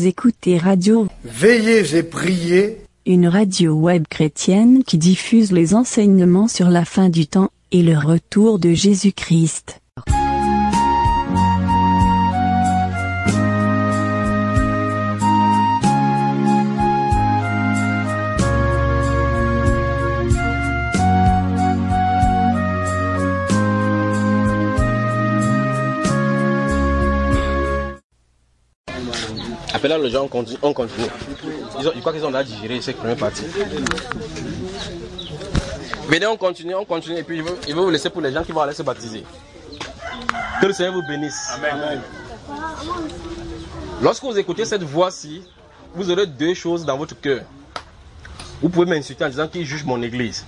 Vous écoutez Radio Veillez et priez, une radio web chrétienne qui diffuse les enseignements sur la fin du temps et le retour de Jésus-Christ. Là, les gens on continue. Je crois qu'ils ont déjà digéré cette première partie. Venez, on continue, et puis il veut vous laisser pour les gens qui vont aller se baptiser. Que le Seigneur vous bénisse. Amen. Lorsque vous écoutez cette voix-ci, vous aurez deux choses dans votre cœur. Vous pouvez m'insulter en disant qu'il juge mon église.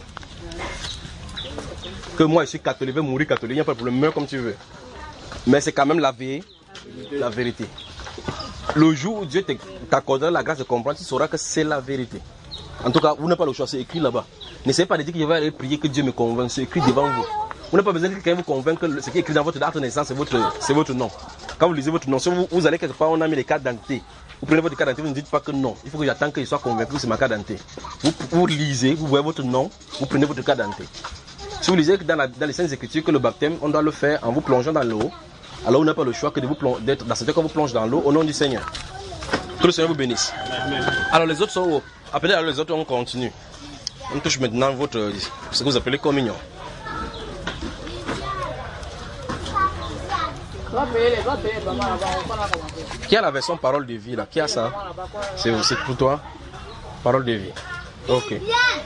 Que moi je suis catholique, je vais mourir catholique, il n'y a pas de problème, meurs comme tu veux. Mais c'est quand même la vérité. Le jour où Dieu t'accordera la grâce de comprendre, tu sauras que c'est la vérité. En tout cas, vous n'avez pas le choix, c'est écrit là-bas. N'essayez pas de dire que je vais aller prier que Dieu me convainc, c'est écrit devant vous. Vous n'avez pas besoin que quelqu'un vous convainque que ce qui est écrit dans votre date de naissance, c'est votre nom. Quand vous lisez votre nom, si vous allez quelque part, on a mis les cartes d'identité. Vous prenez votre carte d'identité, vous ne dites pas que non. Il faut que j'attende que je sois convaincu que c'est ma carte d'identité. Vous lisez, vous voyez votre nom, vous prenez votre carte d'identité. Si vous lisez dans les Saintes Écritures que le baptême, on doit le faire en vous plongeant dans l'eau, alors vous n'avez pas le choix que d'être dans ce qu'on vous plonge dans l'eau au nom du Seigneur. Que le Seigneur vous bénisse. Alors les autres sont où? Appelez alors les autres, on continue. On touche maintenant ce que vous appelez communion. Qui a la version parole de vie là? Qui a ça? C'est pour toi? Parole de vie. Ok.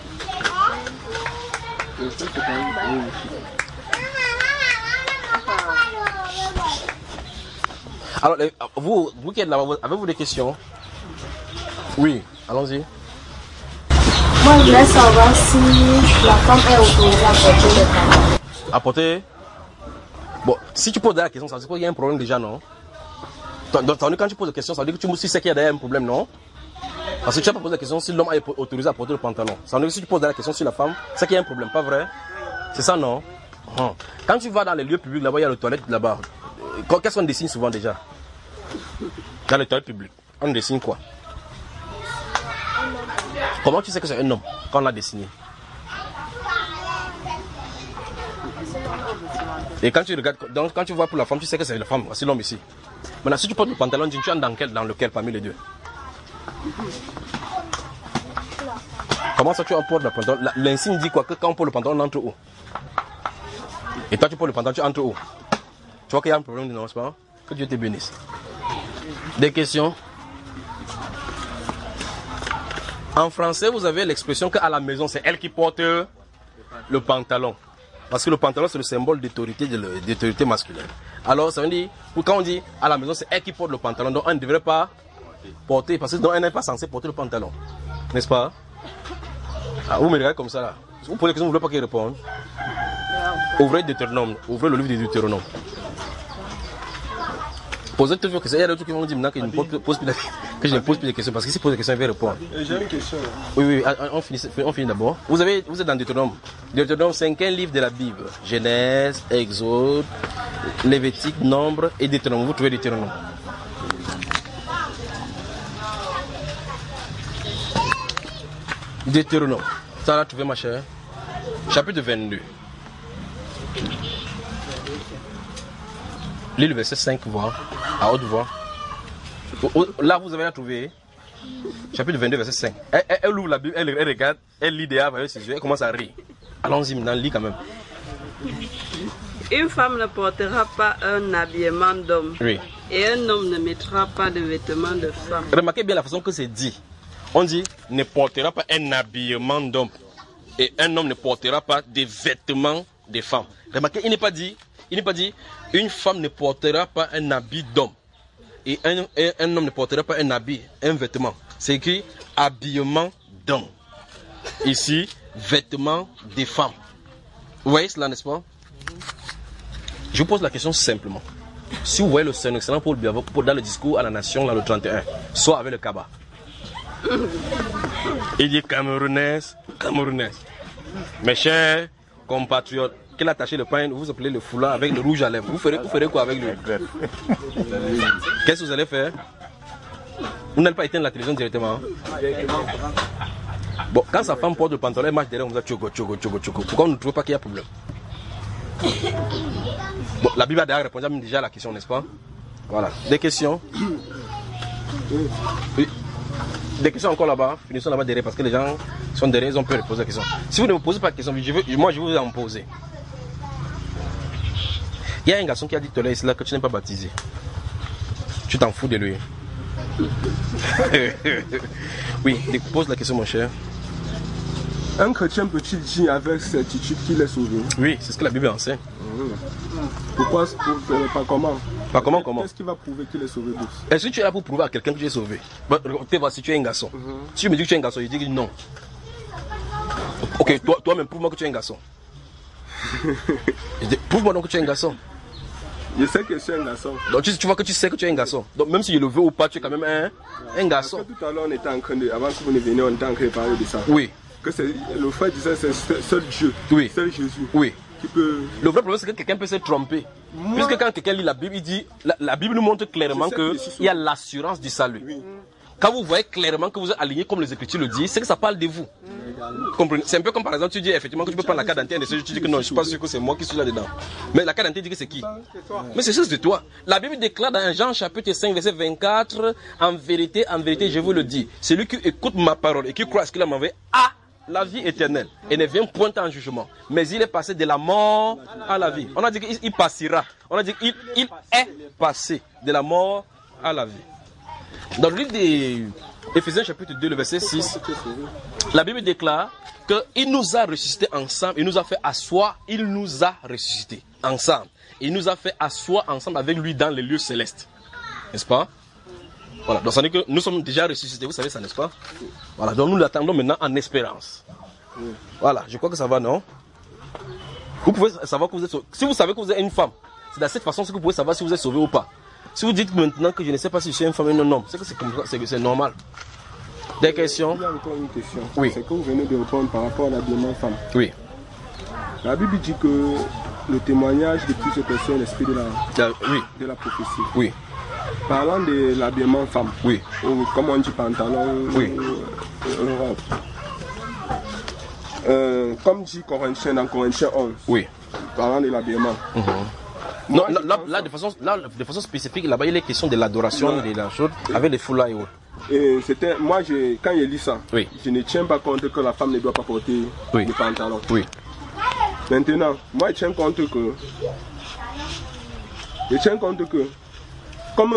Alors, vous qui êtes là, avez-vous des questions? Oui, allons-y. Moi, je voulais savoir si la femme est autorisée à porter le pantalon. À porter? Bon, si tu poses la question, ça veut dire qu'il y a un problème déjà, non? Donc, quand tu poses la question, ça veut dire que tu sais qu'il y a derrière un problème, non? Parce que tu n'as pas posé la question si l'homme est autorisé à porter le pantalon. Ça veut dire que si tu poses la question sur la femme, c'est qu'il y a un problème, pas vrai? C'est ça, non? Quand tu vas dans les lieux publics, là-bas, il y a les toilettes là-bas. Qu'est-ce qu'on dessine souvent déjà? Dans les toilettes publiques, on dessine quoi? Comment tu sais que c'est un homme quand on l'a dessiné? Et quand tu regardes, donc quand tu vois pour la femme, tu sais que c'est la femme, c'est l'homme ici. Maintenant, si tu portes le pantalon, tu entres dans lequel parmi les deux? Comment ça tu portes le pantalon? L'insigne dit quoi? Que quand on porte le pantalon, on entre où? Et toi tu portes le pantalon, tu entres où? Tu vois qu'il y a un problème, non, c'est pas? Que Dieu te bénisse. Des questions? En français, vous avez l'expression qu'à la maison, c'est elle qui porte le pantalon. Parce que le pantalon, c'est le symbole d'autorité masculine. Alors, ça veut dire, quand on dit à la maison, c'est elle qui porte le pantalon. Donc, on ne devrait pas porter, parce que donc, elle n'est pas censée porter le pantalon. N'est-ce pas? Ah, vous me regardez comme ça là. Vous posez la question, vous ne voulez pas qu'il réponde. Ouvrez Deutéronome, ouvrez le livre de Deutéronome. Posez toutes vos questions. Il y a d'autres qui vont me dire maintenant que je ne pose plus de questions. Parce que si je pose des questions, il va répondre. J'ai une question. Oui, on finit d'abord. Vous êtes dans Deutéronome. Deutéronome, c'est un livre de la Bible. Genèse, Exode, Lévitique, Nombre et Deutéronome. Vous trouvez Deutéronome. Deutéronome. Ça l'a trouvé, ma chère. Chapitre 22. Lis le verset 5 voix, à haute voix. Là, vous avez la trouvé. Chapitre 22, verset 5. Elle ouvre la Bible, elle regarde, elle lit derrière avec ses yeux, elle commence à rire. Allons-y maintenant, lis quand même. Une femme ne portera pas un habillement d'homme. Oui. Et un homme ne mettra pas de vêtements de femme. Remarquez bien la façon que c'est dit. On dit ne portera pas un habillement d'homme. Et un homme ne portera pas des vêtements de femme. Remarquez, il n'est pas dit une femme ne portera pas un habit d'homme. Et un homme ne portera pas un vêtement. C'est écrit habillement d'homme. Ici, vêtements de femme. Vous voyez cela, n'est-ce pas? Je vous pose la question simplement. Si vous voyez le Seigneur excellent pour dans le discours à la nation, là, le 31, soit avec le Kaba. Il dit Camerounaise. Mes chers compatriotes, qu'il a attaché le pain, vous appelez le foulard avec le rouge à lèvres. Vous ferez quoi avec lui? Qu'est-ce que vous allez faire? Vous n'allez pas éteindre la télévision directement. Bon, quand sa femme porte le pantalon, elle marche derrière, on va dire tchogo. Pourquoi on ne trouve pas qu'il y a problème? Bon, la Bible a déjà répondu déjà à la question, n'est-ce pas? Voilà. Des questions? Oui. Des questions encore là-bas, finissons là-bas derrière parce que les gens sont derrière, ils ont peur de poser la question. Si vous ne me posez pas de questions, moi je vais vous en poser. Il y a un garçon qui a dit tout à l'heure là que tu n'es pas baptisé. Tu t'en fous de lui. Oui, pose la question mon cher. Un chrétien peut-il dire avec certitude qu'il est sauvé? Oui, c'est ce que la Bible enseigne. Pourquoi pas comment? Pas comment? Qu'est-ce qui va prouver qu'il est sauvé? Est-ce que tu es là pour prouver à quelqu'un que tu es sauvé? Si tu es un garçon. Si tu me dis que tu es un garçon, je dis non. Ok, toi-même, prouve-moi que tu es un garçon. Prouve-moi donc que tu es un garçon. Je sais que je suis un garçon. Donc tu vois que tu sais que tu es un garçon. Donc même si je le veux ou pas, tu es quand même un garçon. Tout à l'heure, on était en train de, avant que vous ne veniez, on était en train de parler de ça. Oui. Que le frère disait c'est seul Dieu. Oui. Seul Jésus. Oui. Qui peut... Le vrai problème, c'est que quelqu'un peut se tromper. Puisque quand quelqu'un lit la Bible, il dit, la Bible nous montre clairement qu'il y a l'assurance du salut. Oui. Quand vous voyez clairement que vous êtes aligné comme les Écritures le disent, c'est que ça parle de vous. Comprenez? C'est un peu comme par exemple, tu dis effectivement que tu peux prendre la carte d'identité et tu dis que non, je ne suis pas sûr que c'est moi qui suis là-dedans. Mais la carte d'identité dit que c'est qui? Mais c'est juste de toi. La Bible déclare dans Jean chapitre 5, verset 24, en vérité, je vous le dis, celui qui écoute ma parole et qui croit à ce qu'il a m'envoyé a la vie éternelle et ne vient point en jugement. Mais il est passé de la mort à la vie. On a dit qu'il passera. On a dit qu'il est passé de la mort à la vie. Dans le livre d'Éphésiens chapitre 2, le verset 6, la Bible déclare qu'il nous a ressuscités ensemble, il nous a fait asseoir, il nous a ressuscités ensemble. Il nous a fait asseoir ensemble avec lui dans les lieux célestes. N'est-ce pas? Voilà, donc ça veut dire que nous sommes déjà ressuscités, vous savez ça, n'est-ce pas? Voilà, donc nous l'attendons maintenant en espérance. Voilà, je crois que ça va, non? Vous pouvez savoir que vous êtes sauvé. Si vous savez que vous êtes une femme, c'est de cette façon que vous pouvez savoir si vous êtes sauvé ou pas. Si vous dites maintenant que je ne sais pas si je suis une femme ou un homme, c'est que c'est normal. Des questions? Il y a encore une question. Oui. C'est que vous venez de répondre par rapport à l'habillement femme. Oui. La Bible dit que le témoignage de plusieurs personnes est l'esprit de la prophétie. Oui. Parlant de l'habillement femme, oui. Ou, comme on dit pantalon, oui. Comme dit Corinthiens dans Corinthiens 11, oui. Parlant de l'habillement. Non, là, de façon spécifique, là-bas, il est question de l'adoration de la chose avec les foulards et autres. Et moi, quand je lis ça, oui. Je ne tiens pas compte que la femme ne doit pas porter le pantalon. Oui. Maintenant, moi, je tiens compte que comme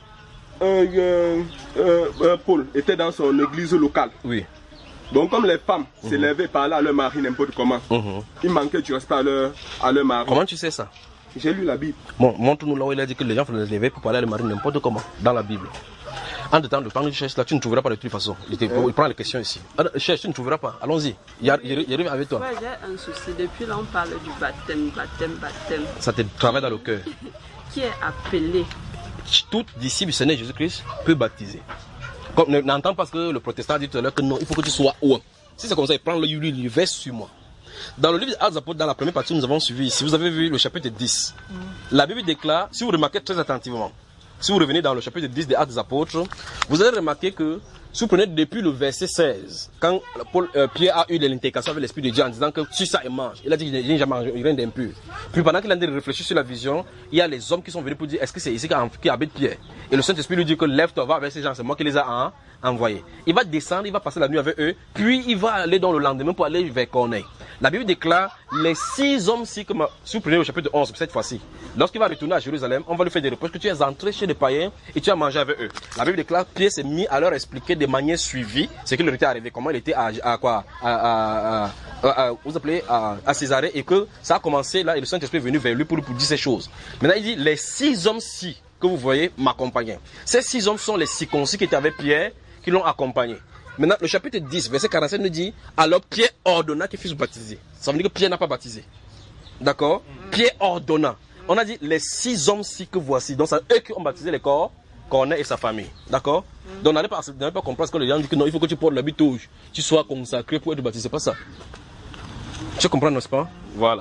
Paul était dans son église locale, oui. Donc comme les femmes s'élevaient par là à leur mari n'importe comment, il manquait du respect à leur mari. Comment tu sais ça? J'ai lu la Bible. Bon, montre-nous là où il a dit que les gens se levaient pour parler à leur mari n'importe comment, dans la Bible. En temps, le temps que tu cherches là, tu ne trouveras pas de toute façon. Il prend les questions ici. Cherche, tu ne trouveras pas. Allons-y. Il arrive avec toi. Ouais, j'ai un souci. Depuis là, on parle du baptême. Ça te travaille dans le cœur. Qui est appelé? Tout disciple du Seigneur Jésus-Christ peut baptiser. N'entends pas ce que le protestant a dit tout à l'heure que non, il faut que tu sois haut. Si c'est comme ça, il prend le verse sur moi. Dans le livre des Actes des Apôtres, dans la première partie, nous avons suivi ici. Vous avez vu le chapitre 10. La Bible déclare, si vous remarquez très attentivement, si vous revenez dans le chapitre 10 des Actes des Apôtres, vous allez remarquer que si vous prenez depuis le verset 16, quand Pierre a eu l'intercation avec l'Esprit de Dieu en disant que tu ça et mange, il a dit qu'il n'a jamais mangé rien d'impur. Puis pendant qu'il a réfléchi sur la vision, il y a les hommes qui sont venus pour dire est-ce que c'est ici qui habite Pierre? Et le Saint-Esprit lui dit que lève-toi, va avec ces gens, c'est moi qui les ai envoyés. Il va descendre, il va passer la nuit avec eux, puis il va aller dans le lendemain pour aller vers Corneille. La Bible déclare les 6 hommes-ci, si vous prenez le chapitre 11 cette fois-ci, lorsqu'il va retourner à Jérusalem, on va lui faire des reproches que tu es entré chez les païens et tu as mangé avec eux. La Bible déclare Pierre s'est mis à leur expliquer de manière suivie ce qui leur était arrivé, comment il était à Césarée et que ça a commencé là et le Saint-Esprit est venu vers lui pour dire ces choses. Maintenant il dit les 6 hommes-ci que vous voyez m'accompagnaient. Ces 6 hommes sont les circoncis qui étaient avec Pierre qui l'ont accompagné. Maintenant, le chapitre 10, verset 47 nous dit alors Pierre ordonna qu'il fût baptisé. Ça veut dire que Pierre n'a pas baptisé. D'accord? Pierre ordonna. On a dit les 6 hommes-ci que voici. Donc, c'est eux qui ont baptisé les corps, Corneille et sa famille. D'accord? Donc, on n'allait pas comprendre ce que les gens disent que non, il faut que tu portes l'habit rouge, tu sois consacré pour être baptisé. C'est pas ça. Tu comprends, n'est-ce pas? Voilà.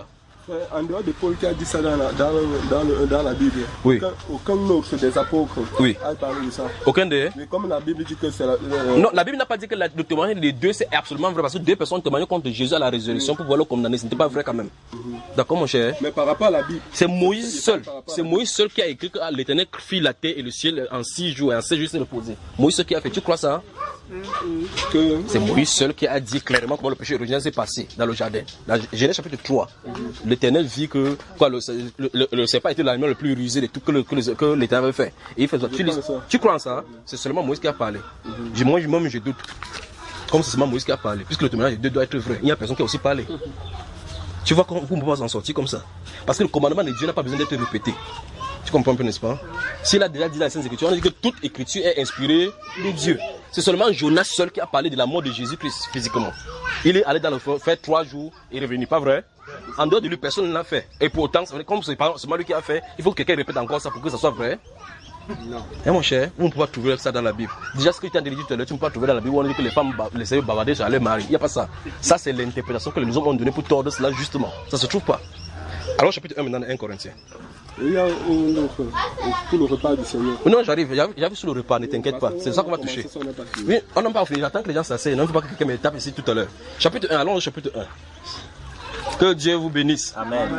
En dehors de Paul qui a dit ça dans la Bible, oui. Aucun autre des apôtres oui. a parlé de ça. Aucun des. Mais comme la Bible dit que c'est Non, la Bible n'a pas dit que le témoignage des deux c'est absolument vrai parce que deux personnes témoignaient contre Jésus à la résurrection pour pouvoir le condamner. Ce n'était pas vrai quand même. D'accord, mon cher? Mais par rapport à la Bible, c'est Moïse seul. C'est Moïse seul qui a écrit que l'Éternel fit la terre et le ciel en 6 jours et en 7 jours il s'est reposé. Moïse seul qui a fait. Tu crois ça? C'est Moïse seul qui a dit clairement comment le péché originel s'est passé dans le jardin. Dans Genèse chapitre 3, l'Éternel vit que le serpent était l'animal le plus rusé de tout que l'Éternel avait fait. Et il fait tu crois en ça? C'est seulement Moïse qui a parlé. Moi-même je doute. Comme c'est seulement Moïse qui a parlé. Puisque le témoignage de Dieu doit être vrai. Il y a personne qui a aussi parlé. Tu vois comment vous ne pouvez pas s'en sortir comme ça. Parce que le commandement de Dieu n'a pas besoin d'être répété. Tu comprends un peu, n'est-ce pas? S'il a déjà dit la Sainte Écriture, on dit que toute écriture est inspirée de Dieu. C'est seulement Jonas seul qui a parlé de la mort de Jésus-Christ physiquement. Il est allé dans le feu, faire 3 jours et revenu, pas vrai? En dehors de lui, personne ne l'a fait. Et pourtant, comme c'est seulement lui qui a fait, il faut que quelqu'un répète encore ça pour que ça soit vrai. Non. Et mon cher, vous ne pouvez pas trouver ça dans la Bible. Déjà, ce que tu as dit tout à l'heure, tu ne peux pas trouver dans la Bible où on dit que les femmes laissaient bavarder sur les maris. Il n'y a pas ça. Ça, c'est l'interprétation que les hommes ont donnée pour tordre cela, justement. Ça ne se trouve pas. Alors, chapitre 1 maintenant, 1 Corinthiens. Il y a un autre, pour le repas du Seigneur. Non, j'arrive, j'arrive sur le repas, ne t'inquiète pas. C'est ça qu'on va toucher. Oui, on n'a pas fini. J'attends que les gens s'asseyent. Non, il ne faut pas que quelqu'un me tape ici tout à l'heure. Chapitre 1, allons au chapitre 1. Que Dieu vous bénisse. Amen.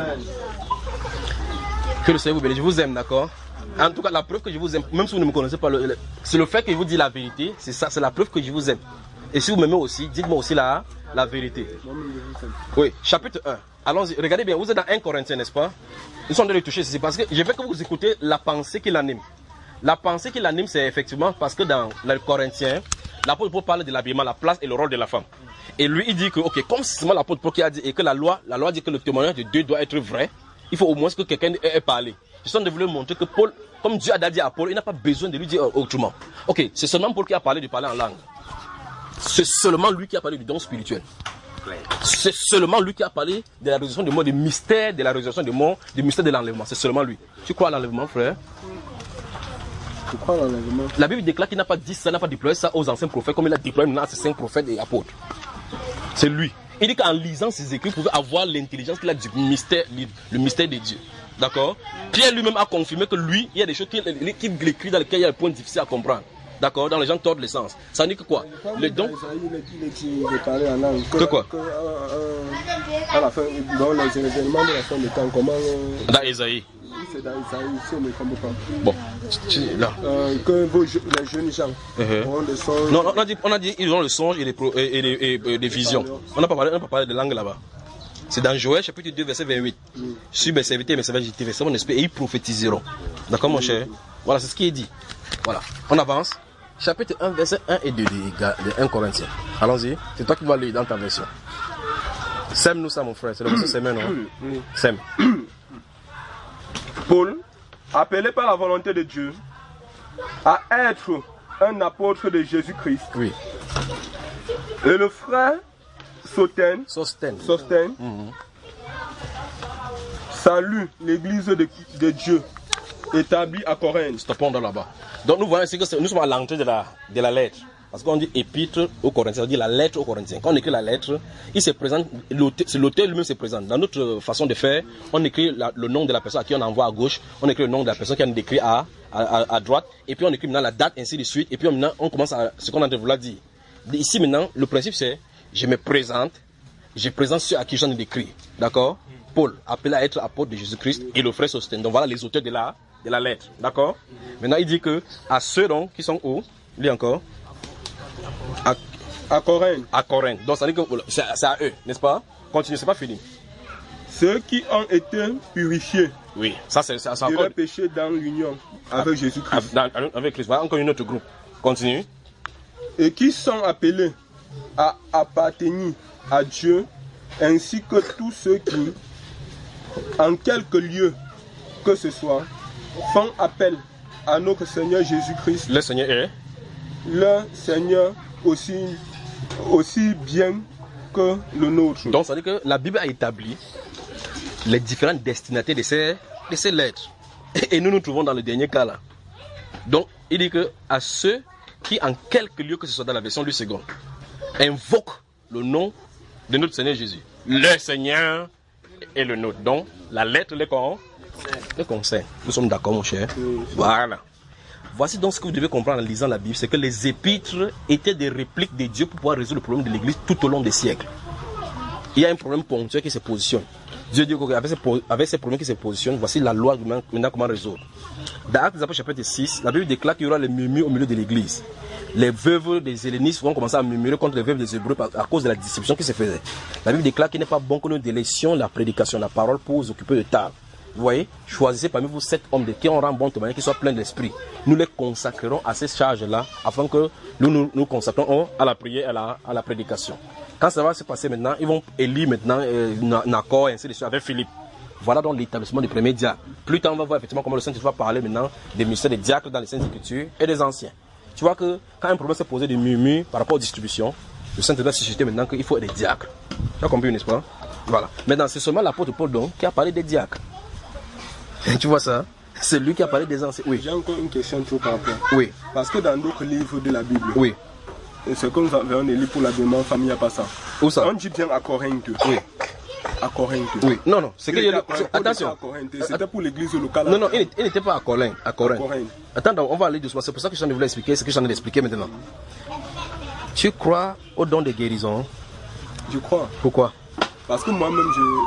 Que le Seigneur vous bénisse. Je vous aime, d'accord? En tout cas, la preuve que je vous aime, même si vous ne me connaissez pas, c'est le fait que je vous dis la vérité, c'est ça, c'est la preuve que je vous aime. Et si vous m'aimez aussi, dites-moi aussi la vérité. Oui, chapitre 1. Allons-y, regardez bien, vous êtes dans 1 Corinthiens, n'est-ce pas? Nous sommes en train de toucher ceci parce que je veux que vous écoutez la pensée qui l'anime. La pensée qui l'anime, c'est effectivement parce que dans le Corinthiens, l'apôtre Paul parle de l'habillement, la place et le rôle de la femme. Et lui, il dit que, ok, comme c'est seulement l'apôtre Paul qui a dit, et que la loi dit que le témoignage de Dieu doit être vrai, il faut au moins que quelqu'un ait parlé. Je suis en train de vouloir montrer que Paul, comme Dieu a dit à Paul, il n'a pas besoin de lui dire autrement. Ok, c'est seulement Paul qui a parlé de parler en langue. C'est seulement lui qui a parlé du don spirituel. C'est seulement lui qui a parlé de la résurrection de mort, du mystère de la résurrection de mort, du mystère de l'enlèvement. C'est seulement lui. Tu crois à l'enlèvement, frère? Je crois à l'enlèvement. La Bible déclare qu'il n'a pas dit ça, n'a pas déployé ça aux anciens prophètes comme il a déployé maintenant à ses 5 prophètes et apôtres. C'est lui. Il dit qu'en lisant ses écrits, vous pouvez avoir l'intelligence qu'il a du mystère, le mystère de Dieu. D'accord? Pierre lui-même a confirmé que lui, il y a des choses qu'il écrit dans lesquelles il y a des points difficiles à comprendre. D'accord? Dans les gens tordent l'essence. Ça dit que quoi? Le don. Que quoi? À la fin, dans les événements de la fin des temps, comment. Dans Esaïe. C'est dans Esaïe, si on ne comprend pas. Bon, là. Que les jeunes gens ont des songes. Non, on a dit ils ont le songe et des visions. On n'a pas parlé de langue là-bas. C'est dans Joël chapitre 2 verset 28. Sur mes serviteurs et mes serviteurs, j'ai versé mon esprit et ils prophétiseront. D'accord mon cher? Voilà, c'est ce qui est dit. Voilà, on avance. Chapitre 1 verset 1 et 2 de 1 Corinthiens. Allons-y, c'est toi qui vas lire dans ta version. Sème-nous ça mon frère, c'est le verset Sème, non? Sème. Paul, appelé par la volonté de Dieu à être un apôtre de Jésus-Christ. Oui. Et le frère Sostène. Salue l'église de Dieu établie à Corinthe. Stoppons là-bas. Donc nous voyons ici que nous sommes à l'entrée de la lettre. Parce qu'on dit épître aux Corinthiens, on dit la lettre aux Corinthiens. Quand on écrit la lettre, il se présente, c'est l'auteur lui-même se présente. Dans notre façon de faire, on écrit le nom de la personne à qui on envoie à gauche, on écrit le nom de la personne qui on écrit à droite, et puis on écrit maintenant la date, ainsi de suite, et puis maintenant on commence à ce qu'on est en train de vouloir dire. Ici maintenant, le principe c'est, je me présente, je présente ceux à qui j'en ai écrit. D'accord? Paul, appelé à être apôtre de Jésus-Christ, et le frère Sostène. Donc voilà les auteurs de la lettre. D'accord? Maintenant il dit que à ceux donc qui sont où? Lis encore. À Corinthe. À Corinthe. Donc ça dit que c'est à eux, n'est-ce pas? Continue, c'est pas fini. Ceux qui ont été purifiés. Oui, ça c'est encore. De leur péché dans l'union avec Jésus-Christ. Avec Christ. Voilà encore une autre groupe. Continue. Et qui sont appelés à appartenir à Dieu, ainsi que tous ceux qui, en quelque lieu que ce soit, font appel à notre Seigneur Jésus-Christ. Le Seigneur est? Le Seigneur aussi bien que le nôtre. Donc ça veut dire que la Bible a établi les différentes destinataires de ces lettres. Et nous nous trouvons dans le dernier cas là. Donc il dit que à ceux qui en quelque lieu que ce soit dans la version du second invoquent le nom de notre Seigneur Jésus. Le Seigneur et le nôtre. Donc, la lettre les concerne. Nous sommes d'accord, mon cher? Voilà. Voici donc ce que vous devez comprendre en lisant la Bible, c'est que les épîtres étaient des répliques de Dieu pour pouvoir résoudre le problème de l'Église tout au long des siècles. Il y a un problème ponctuel qui se positionne. Dieu dit qu'avec ces problèmes qui se positionnent, voici la loi maintenant comment résoudre. Dans Actes des Apôtres chapitre 6, la Bible déclare qu'il y aura les murmures au milieu de l'Église. Les veuves des hellénistes vont commencer à murmurer contre les veuves des Hébreux à cause de la discussion qui se faisait. La Bible déclare qu'il n'est pas bon que nous délaissions la prédication, la parole pour vous occuper de table. Vous voyez, choisissez parmi vous 7 hommes qui ont un bon témoignage, qui soient pleins d'esprit. Nous les consacrerons à ces charges-là afin que nous consacrons à la prière et à la prédication. Quand ça va se passer maintenant, ils vont élire maintenant Nacor et ainsi de suite avec Philippe. Voilà donc l'établissement du premier diacre. Plus tard, on va voir effectivement comment le Saint-Esprit va parler maintenant des ministères des diacres dans les Saintes Écritures et des anciens. Tu vois que quand un problème s'est posé de murmures par rapport aux distributions, le Saint-Esprit va susciter maintenant qu'il faut des diacres. Tu as compris, n'est-ce pas? Voilà. Maintenant, c'est seulement l'apôtre Paul donc qui a parlé des diacres. Tu vois ça? C'est lui qui a parlé des anciens. Oui. J'ai encore une question trop par rapport. Oui. Parce que dans d'autres livres de la Bible, oui. Ce que nous avons lu pour l'habillement famille, il n'y a pas ça. Où ça? On dit bien à Corinthe. Oui. À Corinthe. Oui. Non, non. C'est que attention. C'était pour l'église locale. Non, non, il n'était pas à Corinthe. Attends, on va aller doucement. C'est pour ça que je voulais expliquer ce que j'en ai expliqué maintenant. Tu crois au don de guérison? Je crois. Pourquoi? Parce que moi-même,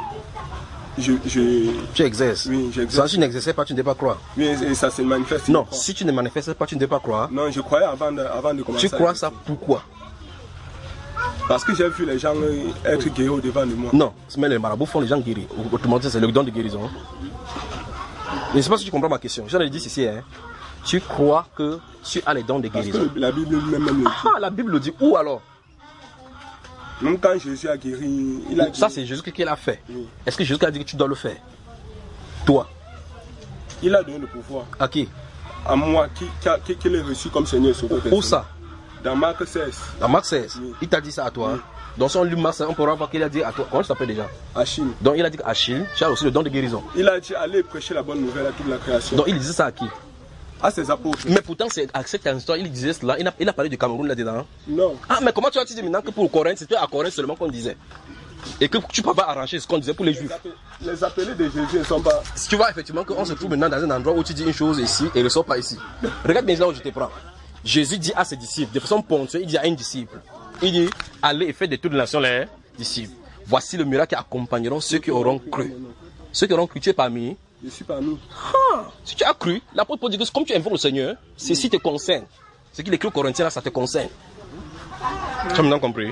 Tu exerces. Oui, j'exerce. Si tu n'exerçais pas, tu ne devais pas croire. Oui, et ça se manifeste. Non, si tu ne manifestes pas, tu ne devais pas croire. Non, je croyais avant de commencer. Tu crois ça pourquoi? Parce que j'ai vu les gens être guéris au devant de moi. Non, mais les marabouts font les gens guéris. Autrement dit, c'est le don de guérison. Je ne sais pas si tu comprends ma question. J'en ai dit ici, hein. Tu crois que tu as les dons de guérison? Parce que la Bible même le dit. Ah, la Bible le dit. Où alors? Même quand Jésus a guéri, il a guéri. Ça, c'est Jésus qui l'a fait. Oui. Est-ce que Jésus a dit que tu dois le faire? Toi? Il a donné le pouvoir. À qui? À moi, qui l'ai reçu comme Seigneur et Sauveur. Où ça? Dans Marc 16. Dans Marc 16? Oui. Il t'a dit ça à toi? Oui. Dans son livre Marc 16, on pourra voir qu'il a dit à toi. Comment tu t'appelles déjà? Achille. Donc il a dit qu'Achille, tu as aussi le don de guérison. Il a dit allez prêcher la bonne nouvelle à toute la création. Donc il disait ça à qui? À ses apôtres. Mais pourtant, à cet instant, il disait cela. Il a parlé du Cameroun là-dedans. Non. Ah, mais comment tu as dit maintenant que pour Corinthe, c'était à Corinthe seulement qu'on disait? Et que tu ne peux pas arranger ce qu'on disait pour les Juifs? Les appelés de Jésus ne sont pas. Si tu vois effectivement qu'on se trouve maintenant dans un endroit où tu dis une chose ici et ne sort pas ici. Regarde bien là où je te prends. Jésus dit à ses disciples, de façon ponctuelle, il dit à un disciple, il dit, allez et faites de toutes les nations les disciples. Voici le miracle qui accompagneront ceux qui auront cru. Ceux qui auront cru, tu es parmi. Je suis parmi. Ah, si tu as cru, l'apôtre Paul dit que comme tu invoques le Seigneur, ceci te concerne. Ce qu'il écrit aux Corinthiens là, ça te concerne. Tu as maintenant compris?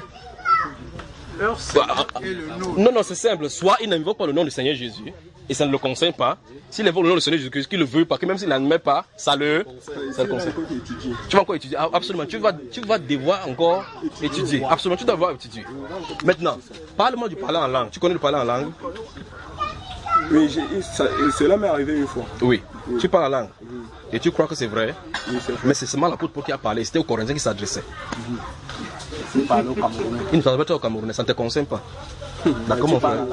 Non, non, c'est simple. Soit il n'invoque pas le nom du Seigneur Jésus et ça ne le concerne pas. S'il invoque le nom du Seigneur Jésus, qu'il ne le veut pas, que même s'il n'en met pas, ça le concerne. Tu vas encore étudier? Absolument. Tu vas devoir encore étudier. Absolument, tu dois devoir étudier. Maintenant, parle-moi du parler en langue. Tu connais le parler en langue? Oui, cela m'est arrivé une fois. Oui. Tu parles la langue. Et tu crois que c'est vrai? Oui, c'est vrai. Mais c'est seulement l'apôtre Paul qui a parlé. C'était aux Corinthiens qui s'adressait. Il parle au Camerounais. Il ne s'adresse pas au Camerounais, ça ne te concerne pas. D'accord, mon frère?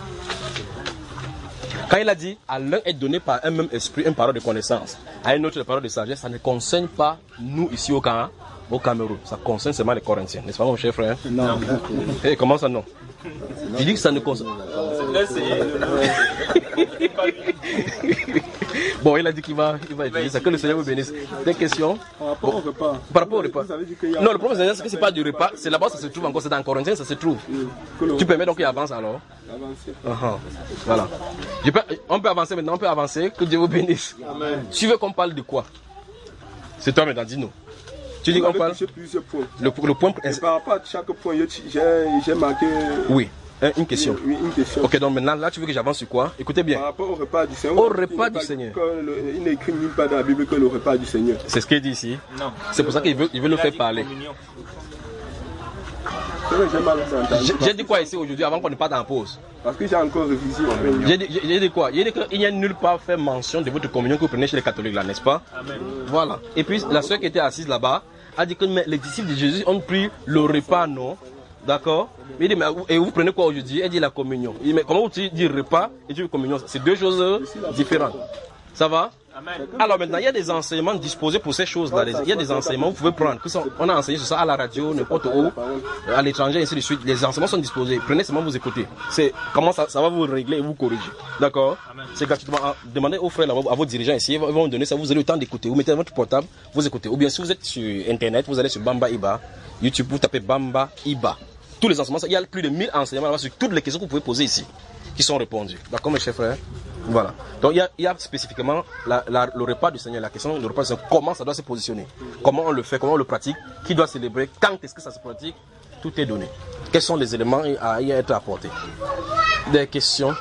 Quand il a dit à l'un est donné par un même esprit une parole de connaissance, à un autre une parole de sagesse, ça ne concerne pas nous ici au Cameroun. Ça concerne seulement les Corinthiens. N'est-ce pas, mon cher frère? Non. Et comment ça, non? Il dit que ça ne concerne. Bon, il a dit qu'il va étudier ça. Que le Seigneur vous bénisse. Des questions? Par rapport au repas. Par rapport au repas. Non, le problème, c'est que ce n'est pas du repas. C'est là-bas, ça se trouve encore. C'est dans Corinthiens, ça se trouve. Tu permets donc qu'il avance alors? Avancer. Voilà. On peut avancer maintenant, on peut avancer. Que Dieu vous bénisse. Amen. Tu veux qu'on parle de quoi? C'est toi maintenant, dis-nous. Tu dis qu'on parle? Plusieurs points. Le point. Et par rapport à chaque point, j'ai marqué. Oui. Une question. Oui, une question. Ok, donc maintenant, là, tu veux que j'avance sur quoi? Écoutez bien. Par rapport au repas du Seigneur. Au repas du Seigneur. Il n'est écrit nulle part dans la Bible que le repas du Seigneur. C'est ce qu'il dit ici. Non. C'est pour ça qu'il veut nous faire parler. J'ai dit quoi ici aujourd'hui avant qu'on ne parte en pause? Parce que j'ai encore révisé. J'ai dit quoi? J'ai dit qu'il n'y a nulle part fait mention de votre communion que vous prenez chez les catholiques là, n'est-ce pas? Amen. Voilà. Et puis la soeur qui était assise là-bas a dit que les disciples de Jésus ont pris le repas, non? D'accord? Il dit, mais et vous prenez quoi aujourd'hui? Elle dit la communion. Il dit, mais comment vous dites repas et tu dis communion? C'est deux choses différentes. Ça va? Alors maintenant, il y a des enseignements disposés pour ces choses-là. Il y a des enseignements que vous pouvez prendre. On a enseigné sur ça à la radio, n'importe où, à l'étranger, ainsi de suite. Les enseignements sont disposés. Prenez seulement vous écoutez. C'est comment ça va vous régler et vous corriger. D'accord? C'est gratuitement. Demandez aux frères, à vos dirigeants ici, ils vont vous donner ça. Vous avez le temps d'écouter. Vous mettez votre portable, vous écoutez. Ou bien si vous êtes sur Internet, vous allez sur Bamba Iba, YouTube, vous tapez Bamba Iba. Tous les enseignements, il y a plus de 1000 enseignements là-bas sur toutes les questions que vous pouvez poser ici, qui sont répondues. D'accord, mes chers frères? Voilà. Donc il y a spécifiquement le repas du Seigneur, la question du repas du Seigneur, comment ça doit se positionner, comment on le fait, comment on le pratique, qui doit célébrer, quand est-ce que ça se pratique, tout est donné. Quels sont les éléments à y être apportés? Des questions?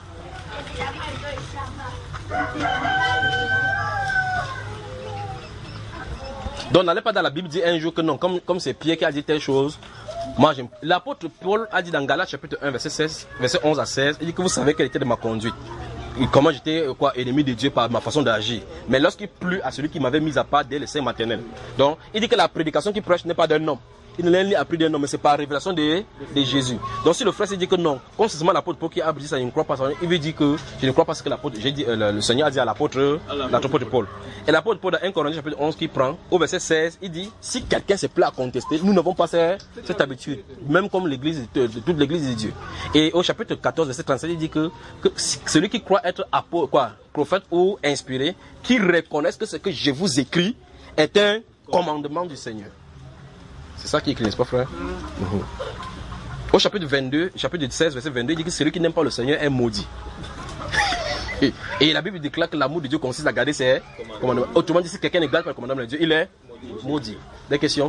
Donc n'allez pas dans la Bible dire un jour que non, comme c'est Pierre qui a dit telle chose. Moi, l'apôtre Paul a dit dans Galates chapitre 1, verset 11 à 16, il dit que vous savez quelle était de ma conduite. Et comment j'étais ennemi de Dieu par ma façon d'agir. Mais lorsqu'il plut à celui qui m'avait mis à part dès le sein maternel. Donc, il dit que la prédication qu'il prêche n'est pas d'un homme. Il ne l'a appris d'un homme, mais c'est par révélation de Jésus. Donc si le frère s'est dit que non, comme c'est seulement l'apôtre Paul qui a dit ça, il ne croit pas ça, il veut dire que je ne crois pas ce que le Seigneur a dit à l'apôtre Paul. Et l'apôtre Paul dans 1 Corinthiens chapitre 11 qui prend, au verset 16, il dit, si quelqu'un se plaît à contester, nous n'avons pas cette habitude, même comme l'église, toute l'église de Dieu. Et au chapitre 14, verset 37, il dit que celui qui croit être prophète ou inspiré, qui reconnaisse que ce que je vous écris est un commandement du Seigneur. C'est ça qui est écrit, n'est-ce pas, frère? Au chapitre 16, verset 22, il dit que celui qui n'aime pas le Seigneur est maudit. Et la Bible déclare que l'amour de Dieu consiste à garder ses commandements. Autrement dit, si quelqu'un ne garde pas le commandement de Dieu, il est maudit. Des questions?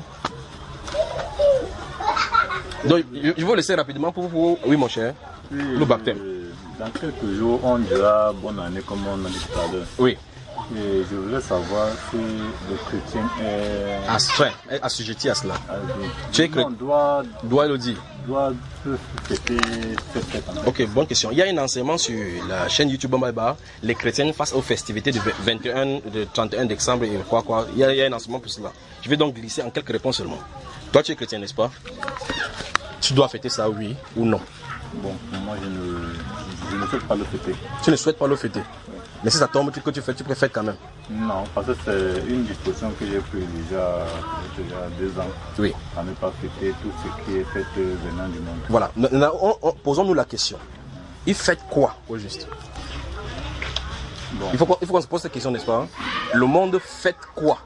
Donc, je vais vous laisser rapidement pour vous. Oui, mon cher. Le baptême. Dans quelques jours, on dira bonne année, comme on a dit tout à l'heure. Oui. Et je voulais savoir si le chrétien est assujetti à cela. Tu es chrétien. Doit le dire. Doit fêter cette fête. Ok, bonne question. Il y a un enseignement sur la chaîne YouTube Bamba, les chrétiens face aux festivités de 31 décembre et quoi. Il y a un enseignement pour cela. Je vais donc glisser en quelques réponses seulement. Toi, tu es chrétien, n'est-ce pas? Tu dois fêter ça, oui ou non? Bon, moi, je ne souhaite pas le fêter. Tu ne souhaites pas le fêter? Mais si ça tombe, que tu fais, tu préfères quand même? Non, parce que c'est une disposition que j'ai prise déjà 2 ans. Oui. À ne pas fêter tout ce qui est fait venant du monde. Voilà. Posons-nous la question. Il fête quoi au juste? Bon. Il faut qu'on se pose cette question, n'est-ce pas? Le monde fête quoi?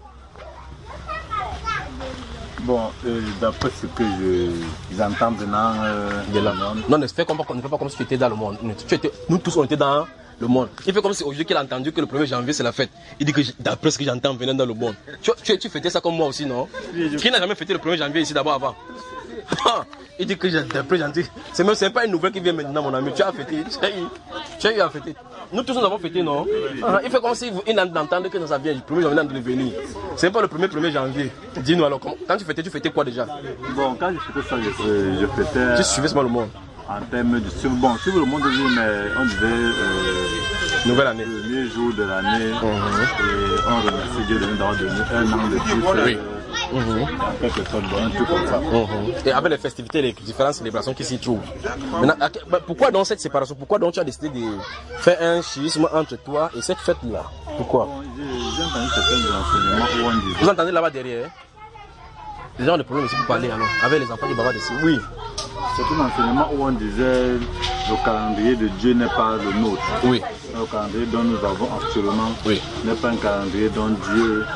Bon, d'après ce que j'entends venant de la monde. Non, ne fais pas comme si tu étais dans le monde. Nous tous, on était dans le monde. Il fait comme si aujourd'hui qu'il a entendu que le 1er janvier c'est la fête. Il dit que d'après ce que j'entends venant dans le monde. Tu fêtais ça comme moi aussi, non? Qui n'a jamais fêté le 1er janvier ici d'abord avant? Il dit que d'après janvier. C'est pas une nouvelle qui vient maintenant, mon ami. Tu as fêté. Tu as eu à fêter. Nous tous nous avons fêté, non? Il fait comme si il n'entendait que ça vient du 1er janvier de venir. C'est pas le 1er janvier. Dis-nous alors, quand tu fêtais quoi déjà? Bon, quand je fêtais ça, je fêtais. Tu suivais seulement le monde? En termes de suivre le monde de vie, mais on disait nouvelle année. Le premier jour de l'année. Et on remercie Dieu de nous avoir donné un an de plus. Oui. En quelque sorte, un truc comme ça. Et avec les festivités, les différentes célébrations qui s'y trouvent. Maintenant, pourquoi donc cette séparation? Pourquoi donc tu as décidé de faire un schisme entre toi et cette fête-là? Pourquoi? J'ai entendu certains enseignements où on disait. Vous entendez là-bas derrière? Les gens ont des problèmes ici pour parler alors, avec les enfants qui bavardent ici. Oui. C'est un enseignement où on disait le calendrier de Dieu n'est pas le nôtre. Oui. Le calendrier dont nous avons actuellement n'est pas un calendrier dont Dieu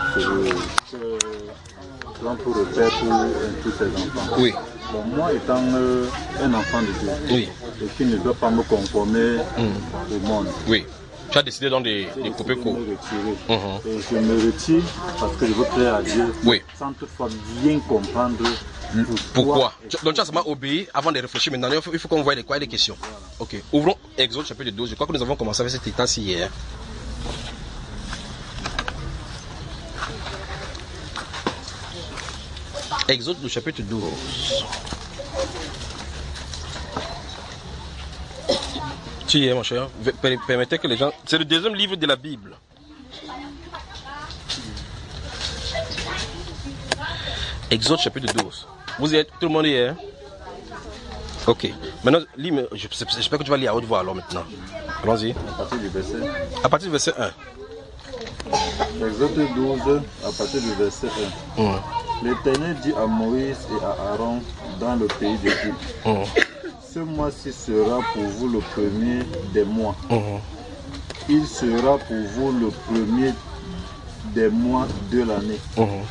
prend pour repère pour tous ses enfants. Oui. Bon, moi étant un enfant de Dieu, oui, et qui ne doit pas me conformer au monde. Oui. Tu as décidé donc de couper court. Et je me retire parce que je veux plaire à Dieu sans toutefois bien comprendre pourquoi. Donc tu as seulement obéi avant de réfléchir maintenant. Il faut qu'on voie de quoi il y a des questions. Ok. Ouvrons Exode chapitre 12. Je crois que nous avons commencé avec cet état-ci hier. Exode du chapitre 12. Tu y es, mon cher. Permettez que les gens... C'est le deuxième livre de la Bible. Exode chapitre 12. Vous y êtes? Tout le monde y est? Ok. Maintenant, lis, j'espère que tu vas lire à haute voix alors maintenant. Allons-y. À partir du verset. À partir du verset 1. Exode 12, à partir du verset 1. L'Éternel dit à Moïse et à Aaron dans le pays d'Égypte, ce mois-ci sera pour vous le premier des mois. Il sera pour vous le premier des mois de l'année.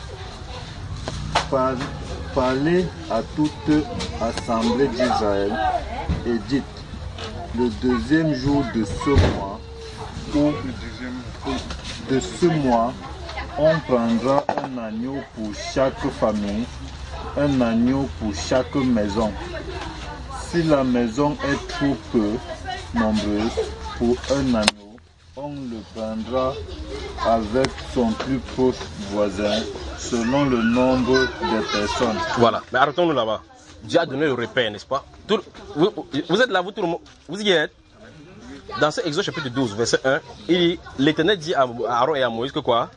Parlez à toute assemblée d'Israël et dites, le deuxième jour de ce mois, ou de ce mois, on prendra un agneau pour chaque famille, un agneau pour chaque maison. Si la maison est trop peu nombreuse pour un agneau, on le prendra avec son plus proche voisin, selon le nombre de personnes. Voilà, mais arrêtons-nous là-bas. Dieu a donné le repère, n'est-ce pas? Vous êtes là, vous tout le monde, vous y êtes? Dans ce Exode chapitre 12, verset 1, l'Éternel dit à Aaron et à Moïse que quoi?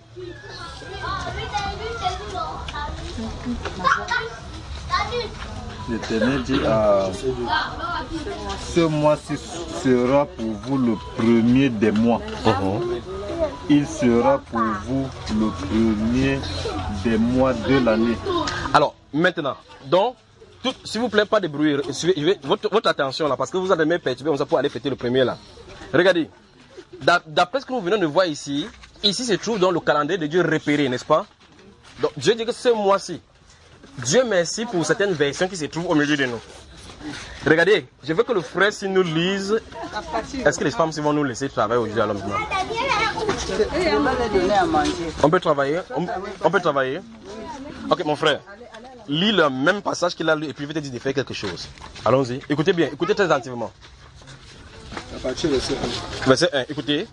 L'Éternel dit à ce mois-ci sera pour vous le premier des mois. Il sera pour vous le premier des mois de l'année. Alors, maintenant, donc, s'il vous plaît, pas de bruit. Suivez votre attention là, parce que vous allez me perturber, on va pouvoir aller fêter le premier là. Regardez, d'après ce que nous venons de voir ici se trouve dans le calendrier de Dieu repéré, n'est-ce pas? Donc, Dieu dit que ce mois-ci, Dieu merci pour certaines versions qui se trouvent au milieu de nous. Regardez, je veux que le frère s'il nous lise. Est-ce que les femmes vont nous laisser travailler aujourd'hui à l'homme? On peut travailler? On peut travailler? Ok, mon frère, lis le même passage qu'il a lu et puis je vais te dire de faire quelque chose. Allons-y. Écoutez bien, écoutez très attentivement. À partir de verset 1, écoutez.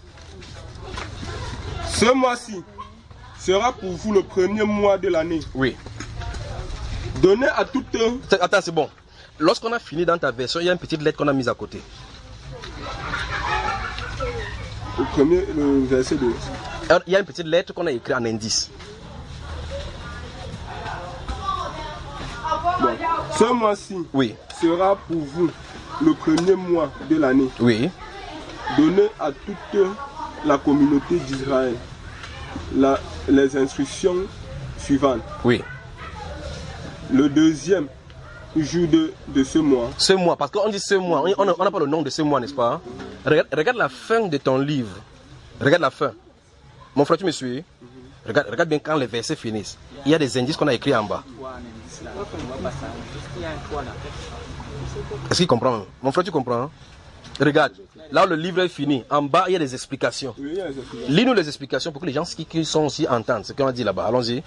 Ce mois-ci sera pour vous le premier mois de l'année. Oui. Donnez à toutes... Attends, c'est bon. Lorsqu'on a fini dans ta version, il y a une petite lettre qu'on a mise à côté. Le verset 2. Il y a une petite lettre qu'on a écrite en indice. Bon. Ce mois-ci sera pour vous le premier mois de l'année. Oui. Donnez à toute la communauté d'Israël les instructions suivantes. Oui. Le deuxième jour de ce mois. Ce mois, parce qu'on dit ce mois, on n'a pas le nom de ce mois, n'est-ce pas? Regarde la fin de ton livre. Regarde la fin. Mon frère, tu me suis? Regarde bien quand les versets finissent. Il y a des indices qu'on a écrits en bas. Est-ce qu'il comprend? Mon frère, tu comprends? Regarde, là où le livre est fini, en bas, il y a des explications. Lis-nous les explications pour que les gens qui sont aussi entendent ce qu'on a dit là-bas. Allons-y.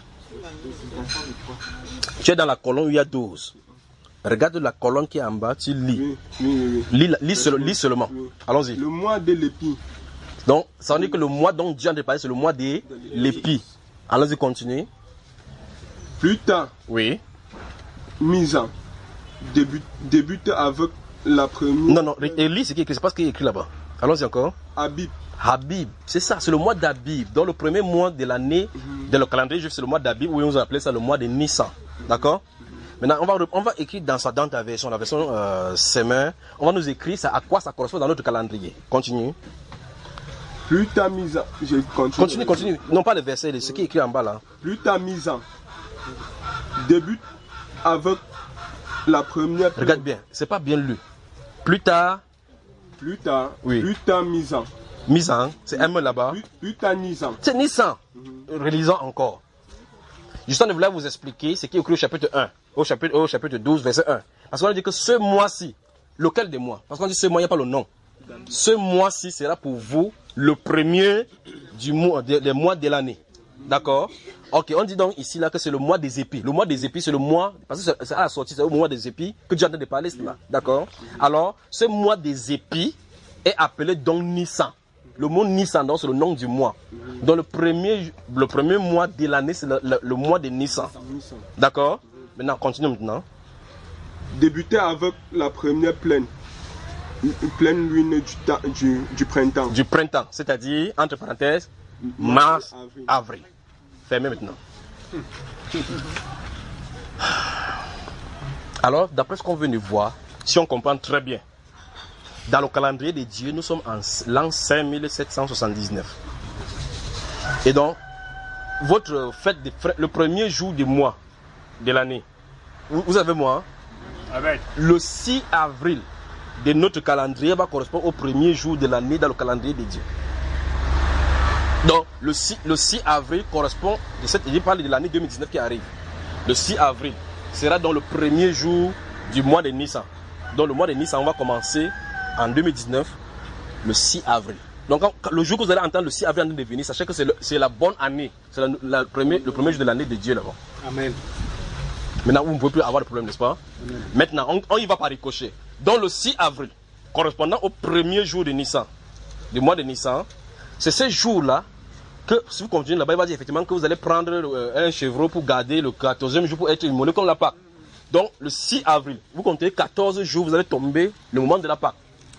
Tu es dans la colonne où il y a 12. Regarde la colonne qui est en bas, tu lis. Lis seulement. Allons-y. Le mois de l'épi. Donc, ça veut dire que le mois dont Dieu a parlé, c'est le mois de l'épi. Allons-y, continue. Plus tard. Oui. Misan. Débute avec la première. Non, et lis ce qui est écrit, c'est pas ce qui est écrit là-bas. Allons-y encore. Habib, c'est ça, c'est le mois d'Habib. Dans le premier mois de l'année, dans le calendrier juif, c'est le mois d'Habib, où on appelait ça le mois de Nissan. D'accord? Maintenant, on va écrire dans ta version, la version Semer, on va nous écrire ça, à quoi ça correspond dans notre calendrier. Continue. Plus tard Misan. Continue. Non, pas le verset, ce qui est écrit en bas là. Plus tard Misan. Débute avec la première. Regarde bien, c'est pas bien lu. Plus tard. Oui. Plus tard Misan. Misan, c'est un mot là-bas. Plus tard Nissan. C'est Nissan. Relisons encore. Justement, je voulais vous expliquer ce qui est écrit au chapitre 1, au chapitre 12, verset 1. Parce qu'on a dit que ce mois-ci, lequel des mois? Parce qu'on dit ce mois, il n'y a pas le nom. Ce mois-ci sera pour vous le premier des mois de l'année. D'accord? Ok, on dit donc ici là que c'est le mois des épis. Le mois des épis, c'est le mois, parce que c'est à la sortie, c'est le mois des épis que Dieu a de parler là. D'accord? Alors, ce mois des épis est appelé donc Nissan. Le mot Nissan, donc c'est le nom du mois. Donc le premier mois de l'année, c'est le mois de Nissan. D'accord? Maintenant, continue maintenant. Débuter avec la première pleine lune du printemps. Du printemps, c'est-à-dire, entre parenthèses, mars, avril. Fermez maintenant. Alors, d'après ce qu'on veut nous voir, si on comprend très bien, dans le calendrier de Dieu, nous sommes en l'an 5779. Et donc, votre fête des frères, le premier jour du mois de l'année, vous avez moi, le 6 avril de notre calendrier va correspondre au premier jour de l'année dans le calendrier de Dieu. Donc, le 6 avril correspond, je parle de l'année 2019 qui arrive. Le 6 avril sera dans le premier jour du mois de Nissan. Donc, le mois de Nissan, on va commencer en 2019, le 6 avril. Donc, le jour que vous allez entendre le 6 avril en de venir, sachez que c'est la bonne année. C'est le premier jour de l'année de Dieu là-bas. Amen. Maintenant, vous ne pouvez plus avoir de problème, n'est-ce pas? Amen. Maintenant, on y va par ricochet. Donc, le 6 avril, correspondant au premier jour de Nissan, du mois de Nissan, c'est ce jour-là que, si vous continuez là-bas, il va dire effectivement que vous allez prendre un chevreau pour garder le 14e jour pour être immolé comme la Pâque. Donc, le 6 avril, vous comptez 14 jours, vous allez tomber le moment de la Pâque.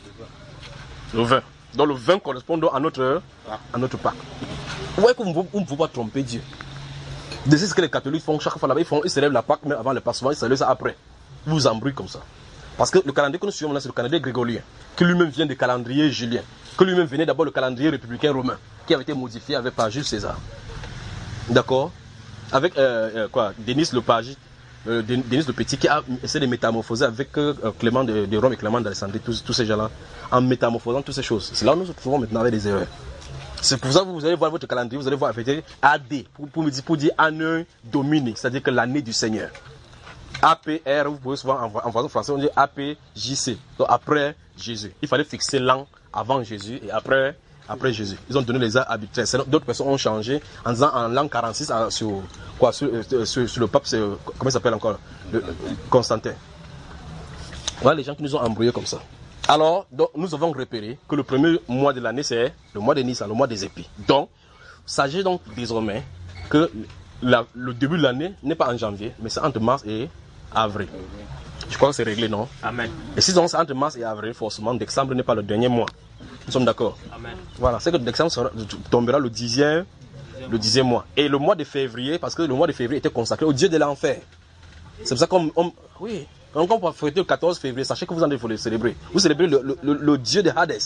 Le 20. Donc, le 20 correspond à notre Pâque. Vous voyez qu'on ne peut pas tromper Dieu. C'est ce que les catholiques font chaque fois là-bas. Ils célèbrent la Pâque, mais avant le Pâque, souvent ils célèbrent ça après. Ils vous embrouillent comme ça. Parce que le calendrier que nous suivons là, c'est le calendrier grégorien, qui lui-même vient du calendrier julien, que lui-même venait d'abord le calendrier républicain romain, qui avait été modifié par Jules César. D'accord? Avec Denis le Page, Denis le Petit, qui a essayé de métamorphoser avec Clément de Rome et Clément d'Alexandrie, tous ces gens-là, en métamorphosant toutes ces choses. C'est là où nous nous trouvons maintenant avec des erreurs. C'est pour ça que vous allez voir votre calendrier, vous allez voir AD, pour dire année Domini, c'est-à-dire que l'année du Seigneur. APR, vous pouvez souvent en français, on dit APJC, donc après Jésus. Il fallait fixer l'an avant Jésus et après Jésus. Ils ont donné les heures arbitraires. D'autres personnes ont changé en disant en l'an 46 sur le pape, comment il s'appelle encore, Constantin. Voilà les gens qui nous ont embrouillés comme ça. Alors, donc, nous avons repéré que le premier mois de l'année, c'est le mois de Nissan, le mois des épis. Donc, sachez donc désormais que le début de l'année n'est pas en janvier, mais c'est entre mars et avril. Je crois que c'est réglé, non? Amen. Et si c'est entre mars et avril, forcément, décembre n'est pas le dernier mois. Nous sommes d'accord? Amen. Voilà, c'est que décembre tombera le 10e mois. Et le mois de février, parce que le mois de février était consacré au Dieu de l'enfer. C'est pour ça qu'on... Oui. Donc, on peut fêter le 14 février, sachez que vous en devez le célébrer. Vous célébrez le Dieu de Hadès.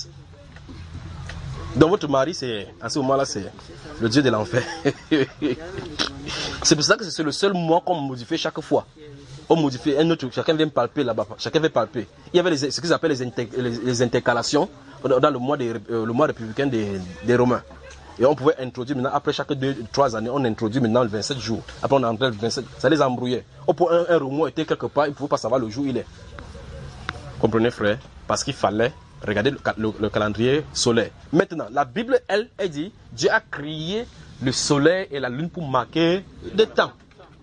Donc, votre mari, à ce moment-là, c'est le Dieu de l'enfer. C'est pour ça que c'est le seul mois qu'on modifie chaque fois. On modifie un autre, chacun vient palper là-bas. Chacun vient palper. Il y avait ce qu'ils appellent les intercalations dans le mois républicain des Romains. Et on pouvait introduire maintenant, après chaque 2-3 années, on introduit maintenant le 27 jours. Après on entrait le 27, ça les embrouillait. Pour un Romain était quelque part, il ne pouvait pas savoir le jour où il est. Comprenez frère? Parce qu'il fallait regarder le calendrier solaire. Maintenant, la Bible, elle dit, Dieu a créé le soleil et la lune pour marquer le temps.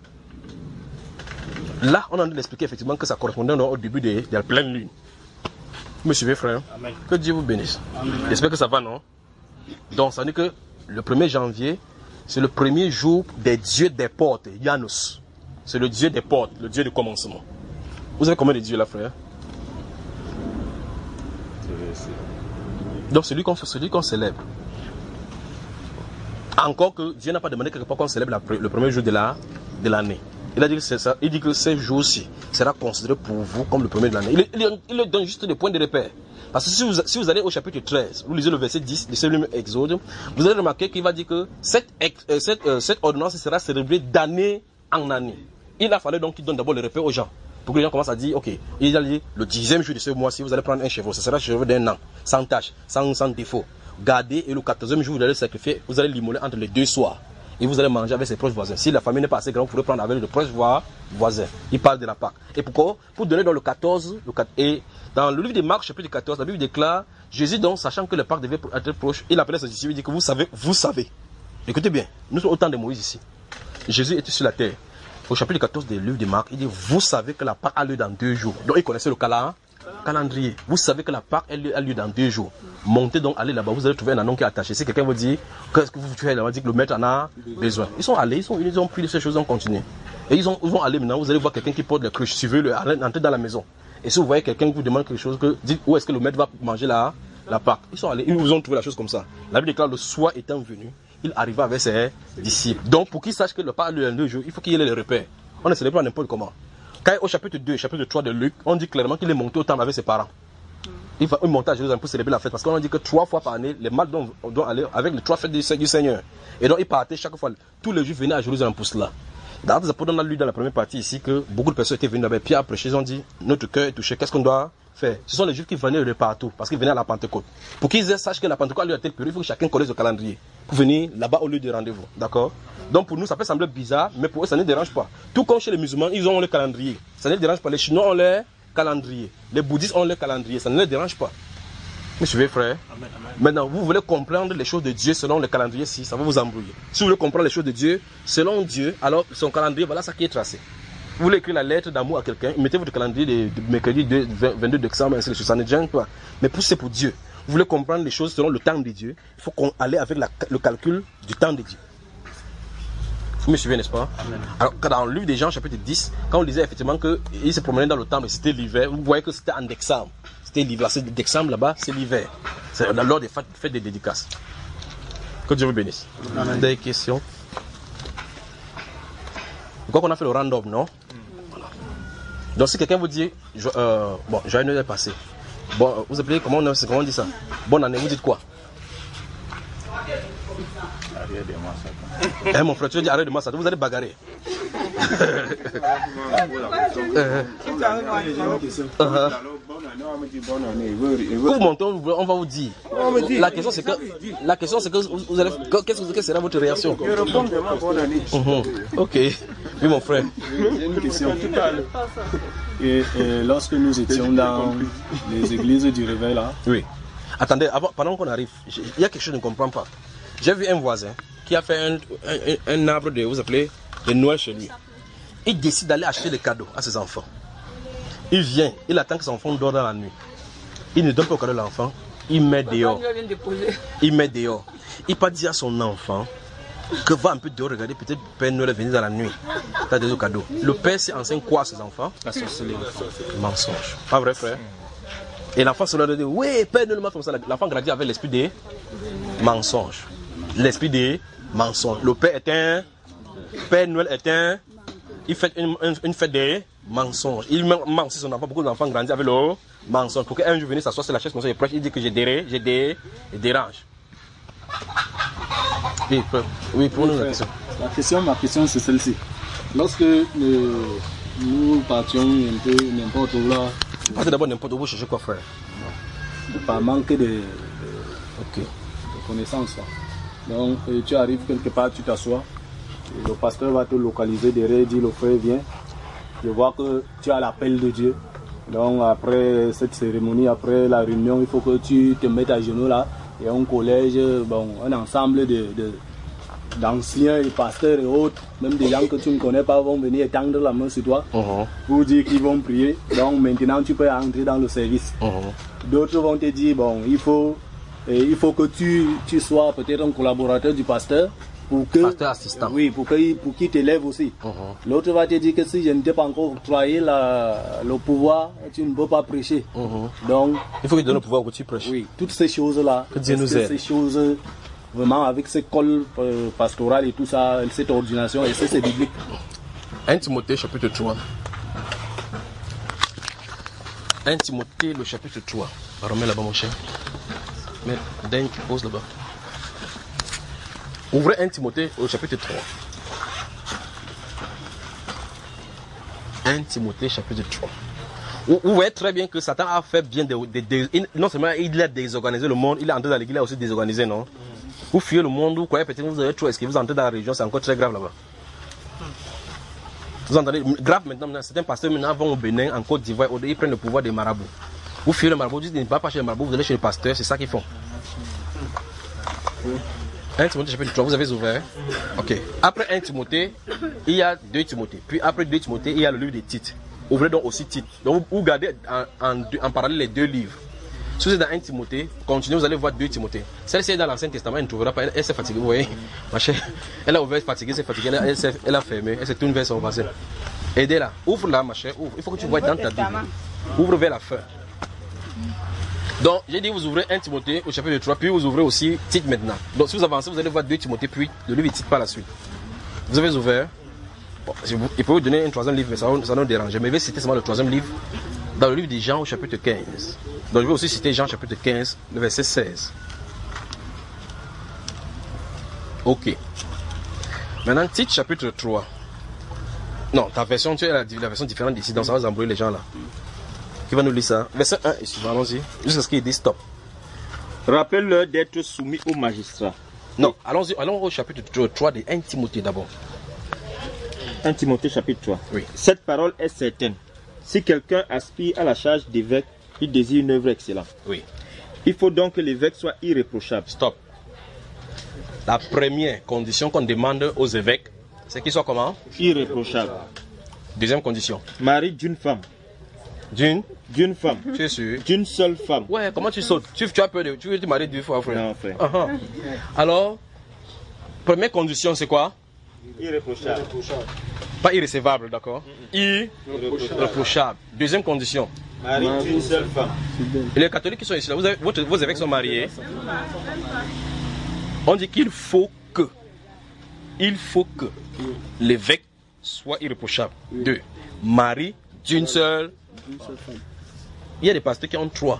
Là, on a envie d'expliquer effectivement que ça correspondait au début de la pleine lune. Vous me suivez frère? Amen. Que Dieu vous bénisse. J'espère que ça va, non? Donc, ça veut dire que le 1er janvier, c'est le premier jour des dieux des portes, Janus. C'est le dieu des portes, le dieu du commencement. Vous savez combien de dieux là, frère? Donc, celui qu'on célèbre. Encore que Dieu n'a pas demandé quelque part qu'on célèbre le premier jour de l'année. Il a dit que c'est ça. Il dit que ce jour-ci sera considéré pour vous comme le premier de l'année. Il donne juste des points de repère. Parce que si vous allez au chapitre 13, vous lisez le verset 10 de ce même Exode, vous allez remarquer qu'il va dire que cette ordonnance sera célébrée d'année en année. Il a fallu donc qu'il donne d'abord le repère aux gens. Pour que les gens commencent à dire, ok, il a dit le 10e jour de ce mois-ci, vous allez prendre un chevreau. Ce sera un chevreau d'un an, sans tache, sans défaut. Gardez, et le 14e jour, vous allez sacrifier, vous allez l'immoler entre les 2 soirs. Et vous allez manger avec ses proches voisins. Si la famille n'est pas assez grande, vous pourrez prendre avec les proches voisins. Il parle de la Pâque. Et pourquoi? Pour donner dans le 14, et dans le livre de Marc, chapitre 14, la Bible déclare, Jésus donc, sachant que le Pâque devait être proche, il appelait ses disciples, il dit que vous savez. Écoutez bien, nous sommes au temps de Moïse ici. Jésus était sur la terre. Au chapitre 14 du livre de Marc, il dit, vous savez que la Pâque a lieu dans 2 jours. Donc il connaissait le calendrier. Vous savez que la Pâque a lieu dans 2 jours. Montez donc, allez là-bas, vous allez trouver un anon qui est attaché. Si quelqu'un vous dit, qu'est-ce que vous faites là, on dit que le maître en a besoin. Ils sont allés, ils ont pris ces choses, ils ont continué. Et ils vont aller maintenant, vous allez voir quelqu'un qui porte la cruche, suivez-le, entrez dans la maison. Et si vous voyez quelqu'un qui vous demande quelque chose, dites où est-ce que le maître va manger la Pâque. Ils sont allés, ils vous ont trouvé la chose comme ça. La Bible déclare, le soir étant venu, il arriva avec ses disciples. Donc pour qu'ils sachent que le Pâque a lieu dans 2 jours, il faut qu'il y ait les repères. On ne célèbre pas n'importe comment. Quand au chapitre 2, chapitre 3 de Luc, on dit clairement qu'il est monté au temple avec ses parents. il va monter à Jérusalem pour célébrer la fête. Parce qu'on a dit que 3 fois par année, les malades doivent aller avec les 3 fêtes du Seigneur. Et donc, il partait chaque fois. Tous les Juifs venaient à Jérusalem pour cela. Dans les apôtres, on a lu dans la première partie ici que beaucoup de personnes étaient venues là-bas. Pierre a prêché, ils ont dit, notre cœur est touché, qu'est-ce qu'on doit faire? Ce sont les Juifs qui venaient de partout, parce qu'ils venaient à la Pentecôte. Pour qu'ils sachent que la Pentecôte a lieu à tel période, il faut que chacun connaisse le calendrier. Pour venir là-bas au lieu de rendez-vous. D'accord? Donc pour nous, ça peut sembler bizarre, mais pour eux, ça ne dérange pas. Tout comme chez les musulmans, ils ont le calendrier. Ça ne les dérange pas. Les Chinois ont leur calendrier. Les bouddhistes ont leur calendrier. Ça ne les dérange pas. Me suivez, frère? Amen, amen. Maintenant, vous voulez comprendre les choses de Dieu selon le calendrier, si ça va vous embrouiller. Si vous voulez comprendre les choses de Dieu selon Dieu, alors son calendrier, voilà ça qui est tracé. Vous voulez écrire la lettre d'amour à quelqu'un, mettez votre calendrier de mercredi 22 décembre, ainsi de suite. Ça ne gêne pas. Mais pour c'est pour Dieu. Vous voulez comprendre les choses selon le temps de Dieu, il faut qu'on aille avec le calcul du temps de Dieu. Vous me suivez, n'est-ce pas? Amen. Alors, dans le livre des Jean, chapitre 10, quand on disait effectivement qu'il se promenait dans le temps, mais c'était l'hiver, vous voyez que c'était en décembre. C'était l'hiver. C'est décembre là-bas, c'est l'hiver. C'est lors des fêtes des dédicaces. Que Dieu vous bénisse. Amen. Des questions? Quoi qu'on a fait le random, non? Voilà. Donc, si quelqu'un vous dit, bon, j'ai une heure passée. Bon, vous appelez, comment on dit ça? Bonne année, vous dites quoi? Arrête de moi, Satan. Mon frère, tu veux dire arrête de moi, Satan, vous allez bagarrer. Pour mon temps, on va vous dire. La question c'est que vous allez, quelle sera votre réaction? Je réponds vraiment bonne année. Ok. Oui, mon frère. J'ai une question. Et lorsque nous étions dans les églises du réveil là. Oui. Attendez, pendant qu'on arrive, il y a quelque chose que je ne comprends pas. J'ai vu un voisin qui a fait un arbre de, vous appelez, de Noël chez lui. Il décide d'aller acheter des cadeaux à ses enfants. Il vient, il attend que ses enfants dorment dans la nuit. Il ne donne pas au cadeau à l'enfant, il met dehors. Il met dehors. Il pas dire à son enfant que va un peu dehors regarder, peut-être Père Noël est venu dans la nuit. T'as des cadeaux. Le père s'y enseigne quoi à ses enfants? La sorcellerie. Mensonge. Pas vrai, frère? Et l'enfant se leur dit, oui, Père Noël m'a fait ça. L'enfant grandit avec l'esprit des mensonges. L'esprit des mensonges. Le père est un. Père Noël est un. Il fait une fête des mensonges. Il ment aussi son enfant. Beaucoup d'enfants grandissent avec le mensonge. Pour qu'un jour vienne s'asseoir sur la chaise, il prêche, il dit que j'ai dérange. Oui, pour nous la question. Ma question c'est celle-ci. Lorsque nous partions un peu n'importe où là. Partez d'abord n'importe où, vous cherchez quoi, frère? Par manque de connaissances. Donc tu arrives quelque part, tu t'assois. Le pasteur va te localiser derrière, dit le frère viens. Je vois que tu as l'appel de Dieu. Donc après cette cérémonie, après la réunion, il faut que tu te mettes à genoux là. Il y a un collège, bon, un ensemble d'anciens et pasteurs et autres, même des gens que tu ne connais pas vont venir étendre la main sur toi pour dire qu'ils vont prier. Donc maintenant tu peux entrer dans le service. D'autres vont te dire, bon, il faut que tu sois peut-être un collaborateur du pasteur. Pour que, pasteur assistant. Oui, pour qu'il t'élève aussi. L'autre va te dire que si je ne t'ai pas encore octroyé le pouvoir, tu ne peux pas prêcher. Donc, il faut qu'il donne le pouvoir que tu prêches. Oui, toutes ces choses-là. Que Dieu nous aide. Ces choses, vraiment, avec ce col pastoral et tout ça, cette ordination, et c'est biblique. 1 Timothée, chapitre 3. 1 Timothée, le chapitre 3. Remets là-bas, mon cher. Mais, Dan, pose là-bas. Ouvrez 1 Timothée au chapitre 3. 1 Timothée chapitre 3. Vous voyez très bien que Satan a fait bien non seulement il a désorganisé le monde, il est entré dans l'église, il a aussi désorganisé, non? Vous fuyez le monde, vous croyez peut-être que vous avez trop, est-ce que vous entrez dans la région, c'est encore très grave là-bas. Vous entendez, grave maintenant, certains pasteurs maintenant vont au Bénin, en Côte d'Ivoire, ils prennent le pouvoir des marabouts. Vous fuyez le marabout, vous dites, ne va pas chez le marabout, vous allez chez le pasteur, c'est ça qu'ils font. 1 Timothée chapitre 3, vous avez ouvert? Ok. Après 1 Timothée, il y a 2 Timothée. Puis après 2 Timothée, il y a le livre des Tites. Ouvrez donc aussi Tites. Donc vous gardez en parallèle les deux livres. Si vous êtes dans 1 Timothée, continuez, vous allez voir 2 Timothée. Celle-ci est dans l'Ancien Testament, elle ne trouvera pas. Elle s'est fatiguée, vous voyez. Ma chère, elle a ouvert, fatiguée, c'est fatiguée, elle a fermé, elle s'est tournée vers son voisin. Aidez-la. Ouvre-la, ma chère, ouvre. Il faut que tu vois dans ta Bible. Ouvre vers la fin. Donc, j'ai dit, vous ouvrez 1 Timothée au chapitre 3, puis vous ouvrez aussi Tite maintenant. Donc, si vous avancez, vous allez voir 2 Timothée, puis le livre Tite par la suite. Vous avez ouvert. Bon, il peut vous donner un troisième livre, mais ça ne nous dérange. Mais je vais citer seulement le troisième livre Dans le livre de Jean au chapitre 15. Donc je vais aussi citer Jean chapitre 15, le verset 16. Ok. Maintenant, Tite chapitre 3. Non, ta version, tu as la version différente d'ici, donc ça va embrouiller les gens là. Qui va nous lire ça? Verset 1 et suivant, allons-y. Jusqu'à ce qu'il dit stop. Rappelle-leur d'être soumis au magistrat. Non, allons-y, allons au chapitre 3 de 1 Timothée d'abord. 1 Timothée chapitre 3. Oui. Cette parole est certaine. Si quelqu'un aspire à la charge d'évêque, il désire une œuvre excellente. Oui. Il faut donc que l'évêque soit irréprochable. Stop. La première condition qu'on demande aux évêques, c'est qu'ils soient comment? Irréprochable. Deuxième condition. Mari d'une femme. D'une femme. Tu es sûr? D'une seule femme. Ouais, comment tu sautes? Tu as peur de... Tu veux te marier 2 fois, frère? Non, frère. Alors, première condition, c'est quoi? Irréprochable. Pas irrécevable, d'accord? Irréprochable. Deuxième condition. Mari d'une seule femme. Et les catholiques qui sont ici, là, vos évêques sont mariés. On dit qu'il faut que l'évêque soit irréprochable. 2. Mari d'une seule. Il y a des pasteurs qui ont 3.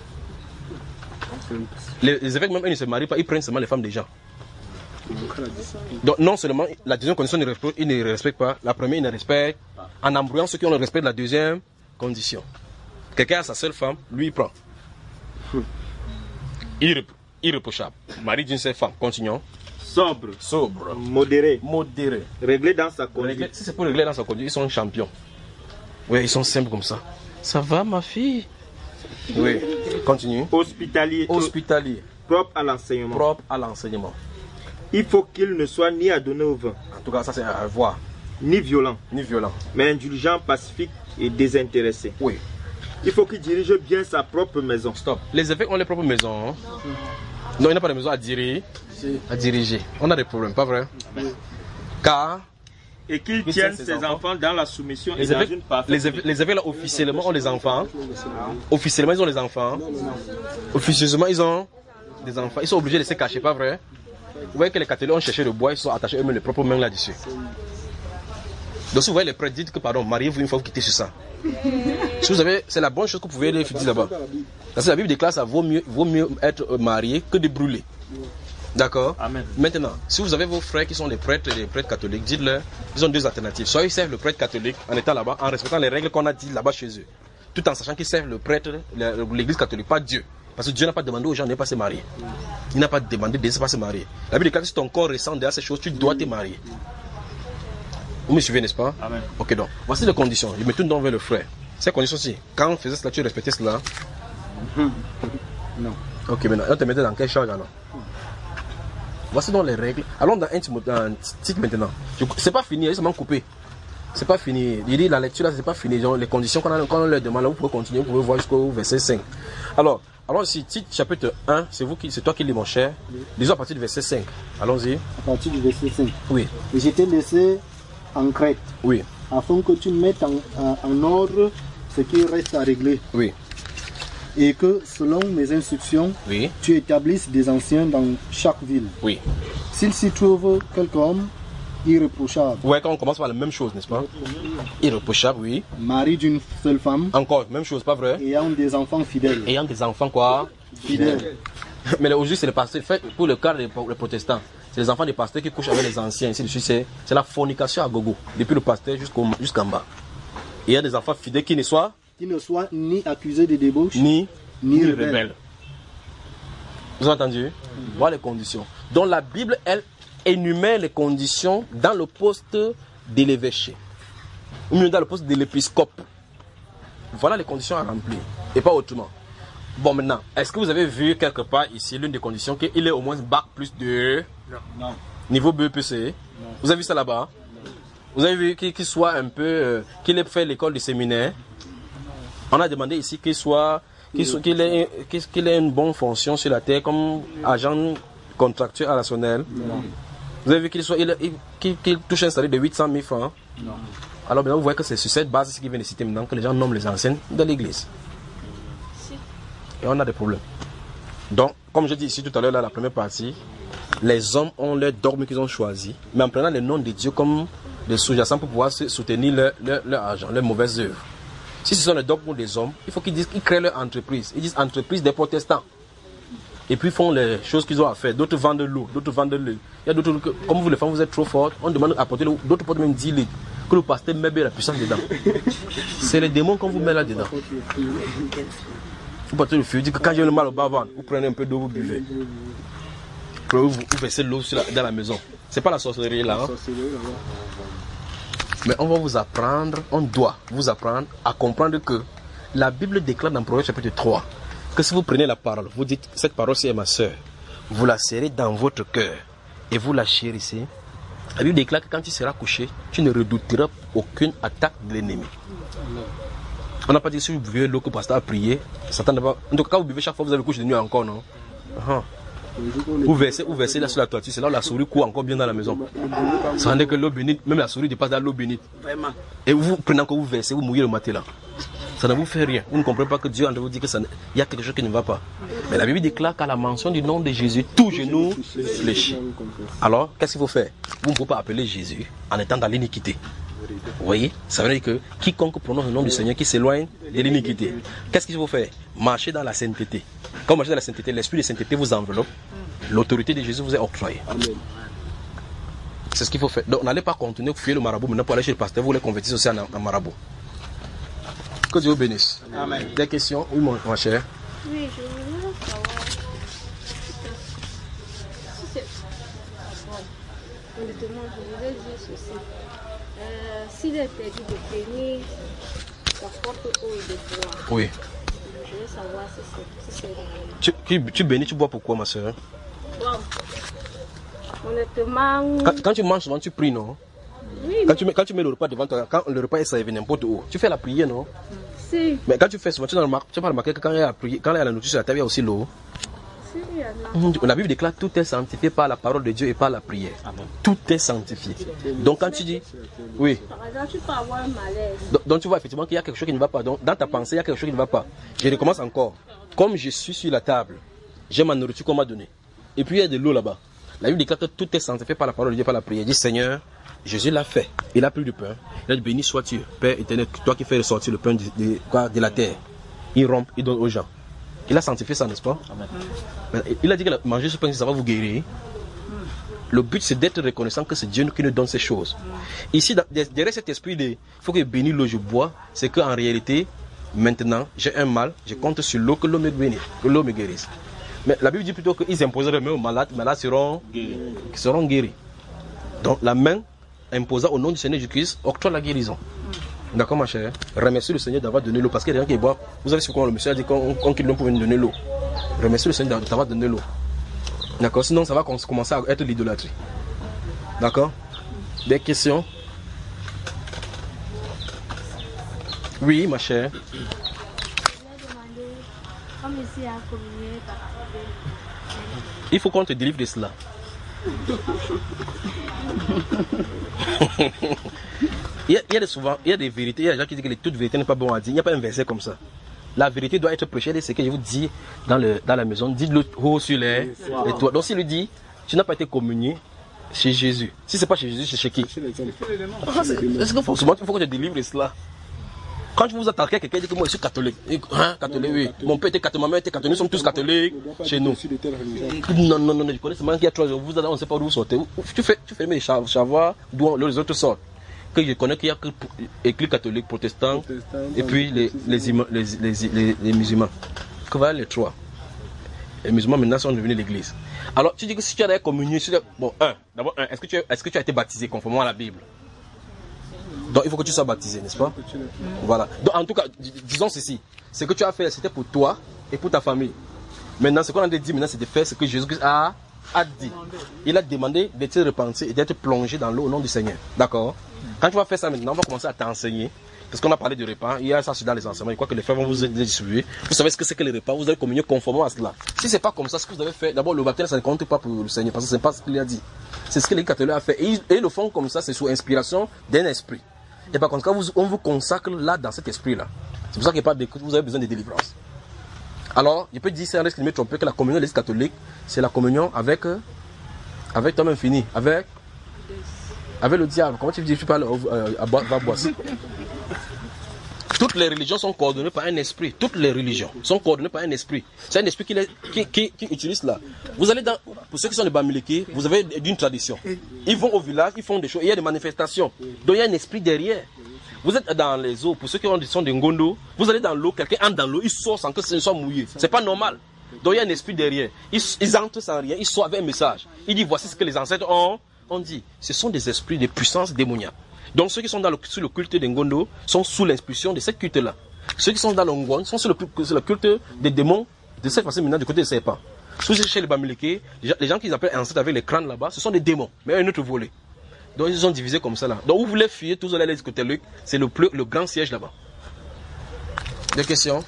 Les évêques même, ils ne se marient pas, ils prennent seulement les femmes des gens. Donc non seulement la deuxième condition, ils ne respectent pas. La première, ils ne respectent. En embrouillant ceux qui ont le respect de la deuxième condition. Quelqu'un a sa seule femme, lui il prend. Irréprochable. Mari d'une seule femme. Continuons. Sobre. Modéré. Réglé dans sa conduite. Si c'est pour régler dans sa conduite, ils sont champions. Oui, ils sont simples comme ça. Ça va, ma fille? Oui. Continue. Hospitalier. Propre à l'enseignement. Il faut qu'il ne soit ni adonné au vin. En tout cas, ça c'est à voir. Ni violent. Mais indulgent, pacifique et désintéressé. Oui. Il faut qu'il dirige bien sa propre maison. Stop. Les évêques ont les propres maisons. Hein? Non, il n'y a pas de maison à diriger. On a des problèmes, pas vrai? Car... Et qu'il tienne ses enfants dans la soumission et dans une parfaite... Les évêques là, officiellement, ont les enfants. Officiellement, ils ont les enfants. Officieusement, ils ont des enfants. Ils sont obligés de se cacher, pas vrai? Vous voyez que les catholiques ont cherché le bois, ils sont attachés eux-mêmes les propres mains là-dessus. Donc si vous voyez les prêtres, dites que pardon, mariez-vous une fois, vous quittez sur ça. Si vous avez, c'est la bonne chose que vous pouvez dire là-bas. Parce que la Bible déclare ça vaut mieux être marié que de brûler. D'accord? Amen. Maintenant, si vous avez vos frères qui sont des prêtres catholiques, dites-leur, ils ont 2 alternatives. Soit ils servent le prêtre catholique en étant là-bas, en respectant les règles qu'on a dit là-bas chez eux. Tout en sachant qu'ils servent le prêtre, l'église catholique, pas Dieu. Parce que Dieu n'a pas demandé aux gens de ne pas se marier. Il n'a pas demandé de ne pas se marier. La Bible déclare que si ton corps ressent derrière ces choses, tu dois te marier. Vous me suivez, n'est-ce pas? Amen. Ok, donc, voici les conditions. Je me tourne donc vers le frère. Ces conditions-ci, quand on faisait cela, tu respectais cela? Non. Ok, maintenant, on te mettait dans quelle charge alors? Voici donc les règles. Allons dans un titre maintenant. C'est pas fini, ils sont coupés. C'est pas fini. Il dit la lecture là, c'est pas fini. Donc, les conditions qu'on leur demande, là, vous pouvez continuer, vous pouvez voir jusqu'au verset 5. Alors ici, titre chapitre 1, c'est toi qui lis mon cher. Lisons à partir du verset 5. Allons-y. À partir du verset 5. Oui. Et je t'ai laissé en Crète. Oui. Afin que tu mettes en ordre ce qui reste à régler. Oui. Et que, selon mes instructions, oui, tu établisses des anciens dans chaque ville. Oui. S'il s'y trouve quelque homme irréprochable. Ouais, quand on commence par la même chose, n'est-ce pas? Irréprochable, oui. Mari d'une seule femme. Encore, même chose, pas vrai? Ayant des enfants fidèles. Ayant des enfants quoi? Fidèles. Mais aujourd'hui, c'est le pasteur. Fait pour le cas des protestants, c'est les enfants des pasteurs qui couchent avec les anciens. Ici, c'est la fornication à gogo. Depuis le pasteur jusqu'en bas. Et il y a des enfants fidèles qui ne soient ni accusés de débauche, ni rebelles. Vous avez entendu? Voilà les conditions. Donc la Bible, elle énumère les conditions dans le poste de l'évêché. Ou mieux dans le poste de l'épiscope. Voilà les conditions à remplir. Et pas autrement. Bon, maintenant, est-ce que vous avez vu quelque part ici l'une des conditions qu'il ait au moins bac plus 2? Non. Niveau BEPC? Non. Vous avez vu ça là-bas? Vous avez vu qu'il soit un peu... qu'il ait fait l'école du séminaire? On a demandé ici qu'il ait une bonne fonction sur la terre comme agent contractuel à la Sonnelle. Vous avez vu qu'il touche un salaire de 800 000 francs? Non. Alors maintenant vous voyez que c'est sur cette base qu'il vient de citer maintenant que les gens nomment les anciens de l'église. Et on a des problèmes. Donc, comme je dis ici tout à l'heure, la première partie, les hommes ont leur dogme qu'ils ont choisi, mais en prenant le nom de Dieu comme des sous-jacents pour pouvoir soutenir leur argent, leurs mauvaises œuvres. Si ce sont les dogmes des hommes, il faut qu'ils créent leur entreprise. Ils disent entreprise des protestants. Et puis ils font les choses qu'ils ont à faire. D'autres vendent de l'eau, d'autres vendent de l'huile. Il y a d'autres, comme vous les femmes, vous êtes trop fortes, on demande d'apporter l'eau. D'autres portent même 10 litres. Que le pasteur met bien la puissance dedans. C'est les démons qu'on vous met là-dedans. Vous portez le feu, dites que quand j'ai le mal au bas-ventre, vous prenez un peu d'eau, vous buvez. Vous versez l'eau dans la maison. C'est pas la sorcellerie là. Hein? Mais on va vous apprendre, on doit vous apprendre à comprendre que la Bible déclare dans Proverbe chapitre 3 que si vous prenez la parole, vous dites cette parole-ci est ma soeur, vous la serrez dans votre cœur et vous la chérissez. La Bible déclare que quand tu seras couché, tu ne redouteras aucune attaque de l'ennemi. On n'a pas dit si vous buvez l'eau que le pasteur a prié, Satan n'a pas. En tout cas, quand vous buvez chaque fois, vous avez couché de nuit encore, non? Vous versez là sur la toiture, c'est là où la souris court encore bien dans la maison. Ça veut dire que l'eau bénite, même la souris dépasse dans l'eau bénite. Et vous prenez encore, vous versez, vous mouillez le matin là. Ça ne vous fait rien. Vous ne comprenez pas que Dieu en vous dit qu'il y a quelque chose qui ne va pas. Mais la Bible déclare qu'à la mention du nom de Jésus, tout genou fléchit. Alors, qu'est-ce qu'il faut faire? Vous ne pouvez pas appeler Jésus en étant dans l'iniquité. Vous voyez? Ça veut dire que quiconque prononce le nom du Seigneur qui s'éloigne de l'iniquité. Qu'est-ce qu'il faut faire? Marcher dans la sainteté. Quand vous marchez dans la sainteté, l'esprit de sainteté vous enveloppe. L'autorité de Jésus vous est octroyée. C'est ce qu'il faut faire. Donc, n'allez pas continuer à fuir le marabout maintenant pour aller chez le pasteur, vous voulez convertir aussi en marabout. Que Dieu vous bénisse. Amen. Des questions? Oui, mon cher. Oui, je voulais savoir. Honnêtement, je voulais dire ceci. S'il est interdit de bénir la porte eau et de boire. Oui. Je veux savoir si c'est tu bénis, tu bois pourquoi, ma soeur? Bon. Honnêtement. Quand tu manges souvent, tu pries, non? Oui. Quand tu mets le repas devant toi, quand le repas est servi n'importe où, tu fais la prière, non? Si. Mais quand tu fais souvent, tu n'as pas remarqué que quand il y a la nourriture sur la table, il y a aussi l'eau. Si, il y en a. La Bible déclare que tout est sanctifié par la parole de Dieu et par la prière. Amen. Tout est sanctifié. Donc quand tu dis, oui. Par exemple, tu peux avoir un malaise. Donc tu vois effectivement qu'il y a quelque chose qui ne va pas. Donc dans ta pensée, il y a quelque chose qui ne va pas. Je recommence encore. Comme je suis sur la table, j'ai ma nourriture qu'on m'a donnée. Et puis il y a de l'eau là-bas. La Bible déclare que tout est sanctifié par la parole de Dieu, par la prière. Il dit, Seigneur, Jésus l'a fait. Il a pris du pain. Il a dit, béni sois-tu, Père éternel, toi qui fais ressortir le pain de la terre. Il rompt, il donne aux gens. Il a sanctifié ça, n'est-ce pas? Amen. Il a dit que manger ce pain, ça va vous guérir. Le but, c'est d'être reconnaissant que c'est Dieu qui nous donne ces choses. Ici, derrière cet esprit de il faut que je bénisse l'eau, je bois, c'est qu'en réalité, maintenant, j'ai un mal, je compte sur l'eau que l'eau me bénisse, que l'eau me guérisse. Mais la Bible dit plutôt qu'ils imposeraient les mains aux malades, les malades seront guéris. Donc la main imposant au nom du Seigneur Jésus-Christ octroie la guérison. D'accord, ma chère? Remercie le Seigneur d'avoir donné l'eau. Parce qu'il y a des gens qui boivent. Vous avez su comment le monsieur a dit qu'on quitte l'homme pour venir donner l'eau. Remercie le Seigneur d'avoir donné l'eau. D'accord? Sinon, ça va commencer à être l'idolâtrie. D'accord? Des questions? Oui, ma chère. Il faut qu'on te délivre de cela. Il y a des vérités, il y a des gens qui disent que toute vérité n'est pas bonne à dire. Il n'y a pas un verset comme ça. La vérité doit être prêchée, c'est ce que je vous dis dans la maison. Dites-le haut sur les toits. Donc s'il lui dit, tu n'as pas été communié chez Jésus. Si ce n'est pas chez Jésus, c'est chez qui? Est-ce que forcément il faut que je délivre de cela? Quand je vous attaquez, quelqu'un dit que moi je suis catholique. Hein, catholique, oui. Mon père était catholique, ma mère était catholique, nous sommes tous catholiques chez nous. Non, je connais seulement qu'il y a 3 jours. Vous, on ne sait pas d'où vous sortez. Tu fais mes savoir d'où les autres sortent. Que je connais qu'il y a que l'église catholique, protestant, et puis les musulmans. Que voilà les 3. Les musulmans maintenant sont devenus l'église. Alors tu dis que si tu as communié, bon, d'abord, est-ce que tu as été baptisé conformément à la Bible? Donc il faut que tu sois baptisé, n'est-ce pas? Voilà. Donc en tout cas, disons ceci. Ce que tu as fait, c'était pour toi et pour ta famille. Maintenant, ce qu'on a dit maintenant, c'est de faire ce que Jésus-Christ a dit. Il a demandé d'être repenti et d'être plongé dans l'eau au nom du Seigneur. D'accord? Quand tu vas faire ça maintenant, on va commencer à t'enseigner. Parce qu'on a parlé de repas, il y a ça dans les enseignements. Je crois que les frères vont vous distribuer. Vous savez ce que c'est que les repas, vous allez communier conformément à cela. Si ce n'est pas comme ça, ce que vous avez fait, d'abord le baptême, ça ne compte pas pour le Seigneur, parce que ce n'est pas ce qu'il a dit. C'est ce que les catholiques ont fait. Et ils le font comme ça, c'est sous inspiration d'un esprit. Et par contre, quand on vous consacre là, dans cet esprit-là, c'est pour ça qu'il n'y a pas de, vous avez besoin de délivrance. Alors, je peux dire, c'est un risque de me tromper, que la communion de l'Église catholique, c'est la communion avec toi-même fini, avec le diable. Comment tu dis, tu parles à boire. Toutes les religions sont coordonnées par un esprit. Toutes les religions sont coordonnées par un esprit. C'est un esprit qui utilise là. Vous allez dans, pour ceux qui sont des Bamileke, vous avez d'une tradition. Ils vont au village, ils font des choses, il y a des manifestations. Donc il y a un esprit derrière. Vous êtes dans les eaux, pour ceux qui sont des Ngondo, vous allez dans l'eau, quelqu'un entre dans l'eau, il sort sans que ce soit mouillé. C'est pas normal. Donc il y a un esprit derrière. Ils entrent sans rien, ils sortent avec un message. Ils disent voici ce que les ancêtres ont dit. Ce sont des esprits de puissance démoniaque. Donc ceux qui sont sous le culte des Ngondo sont sous l'impulsion de cette culte-là. Ceux qui sont dans le Ngon sont sous le culte des démons, de cette façon maintenant du côté des serpents. Chez les Bamileke, les gens qu'ils appellent ancêtres avec les crânes là-bas, ce sont des démons, mais un autre volet. Donc ils sont divisés comme ça là. Donc vous voulez fuir, tous allez du côté Luc, c'est le grand siège là-bas. Des questions?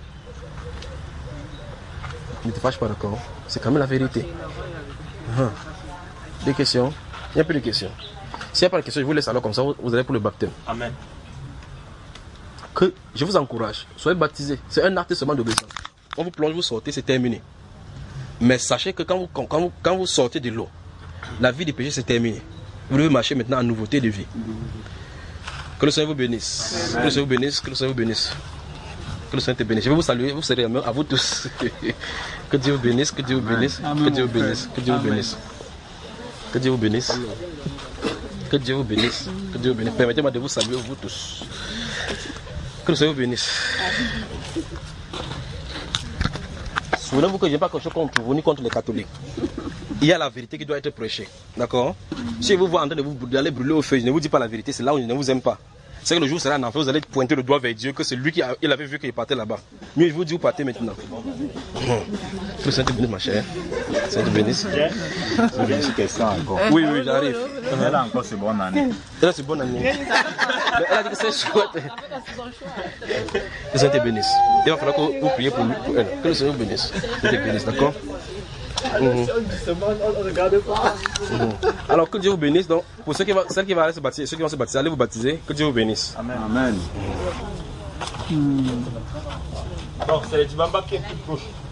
Ne te fâche pas, d'accord? C'est quand même la vérité. Des questions? Il n'y a plus de questions. S'il n'y a pas de questions, je vous laisse alors comme ça, vous allez pour le baptême. Amen. Que je vous encourage, soyez baptisés. C'est un acte seulement d'obéissance. On vous plonge, vous sortez, c'est terminé. Mais sachez que quand vous sortez de l'eau, la vie du péché c'est terminé. Vous devez marcher maintenant en nouveauté de vie. Que le Seigneur vous bénisse. Amen. Que le Seigneur vous bénisse. Que le Seigneur vous bénisse. Que le Seigneur te bénisse. Je vais vous saluer, vous serrez la main à vous tous. Que Dieu vous bénisse, que Dieu vous bénisse, que Dieu vous bénisse, que Dieu vous bénisse. Que Dieu vous bénisse. Que Dieu vous bénisse. Que Dieu vous bénisse. Permettez-moi de vous saluer, vous tous. Que le Seigneur vous bénisse. Souvenez-vous que je n'ai pas quelque chose contre vous ni contre les catholiques. Il y a la vérité qui doit être prêchée. D'accord? Si vous voyez en train d'aller brûler au feu, je ne vous dis pas la vérité, c'est là où je ne vous aime pas. C'est que le jour sera en enfer, vous allez pointer le doigt vers Dieu, que c'est lui qui avait vu qu'il partait là-bas. Mieux, je vous dis, vous partez maintenant. Que le Seigneur te bénisse, ma chère. Que le Seigneur te bénisse. J'ai une question encore. Oui, j'arrive. Elle a encore ses bonnes années. Elle a ses bonnes années. Elle a dit que c'est chouette. Que le Seigneur te bénisse. Il va falloir que vous priez pour lui, pour elle. Que le Seigneur vous bénisse. Que te bénisse, d'accord? Alors que Dieu vous bénisse. Donc, pour celles qui vont aller se baptiser, ceux qui vont se baptiser, allez vous baptiser. Que Dieu vous bénisse. Amen. Amen. Donc c'est les Dibamba qui est tout proche.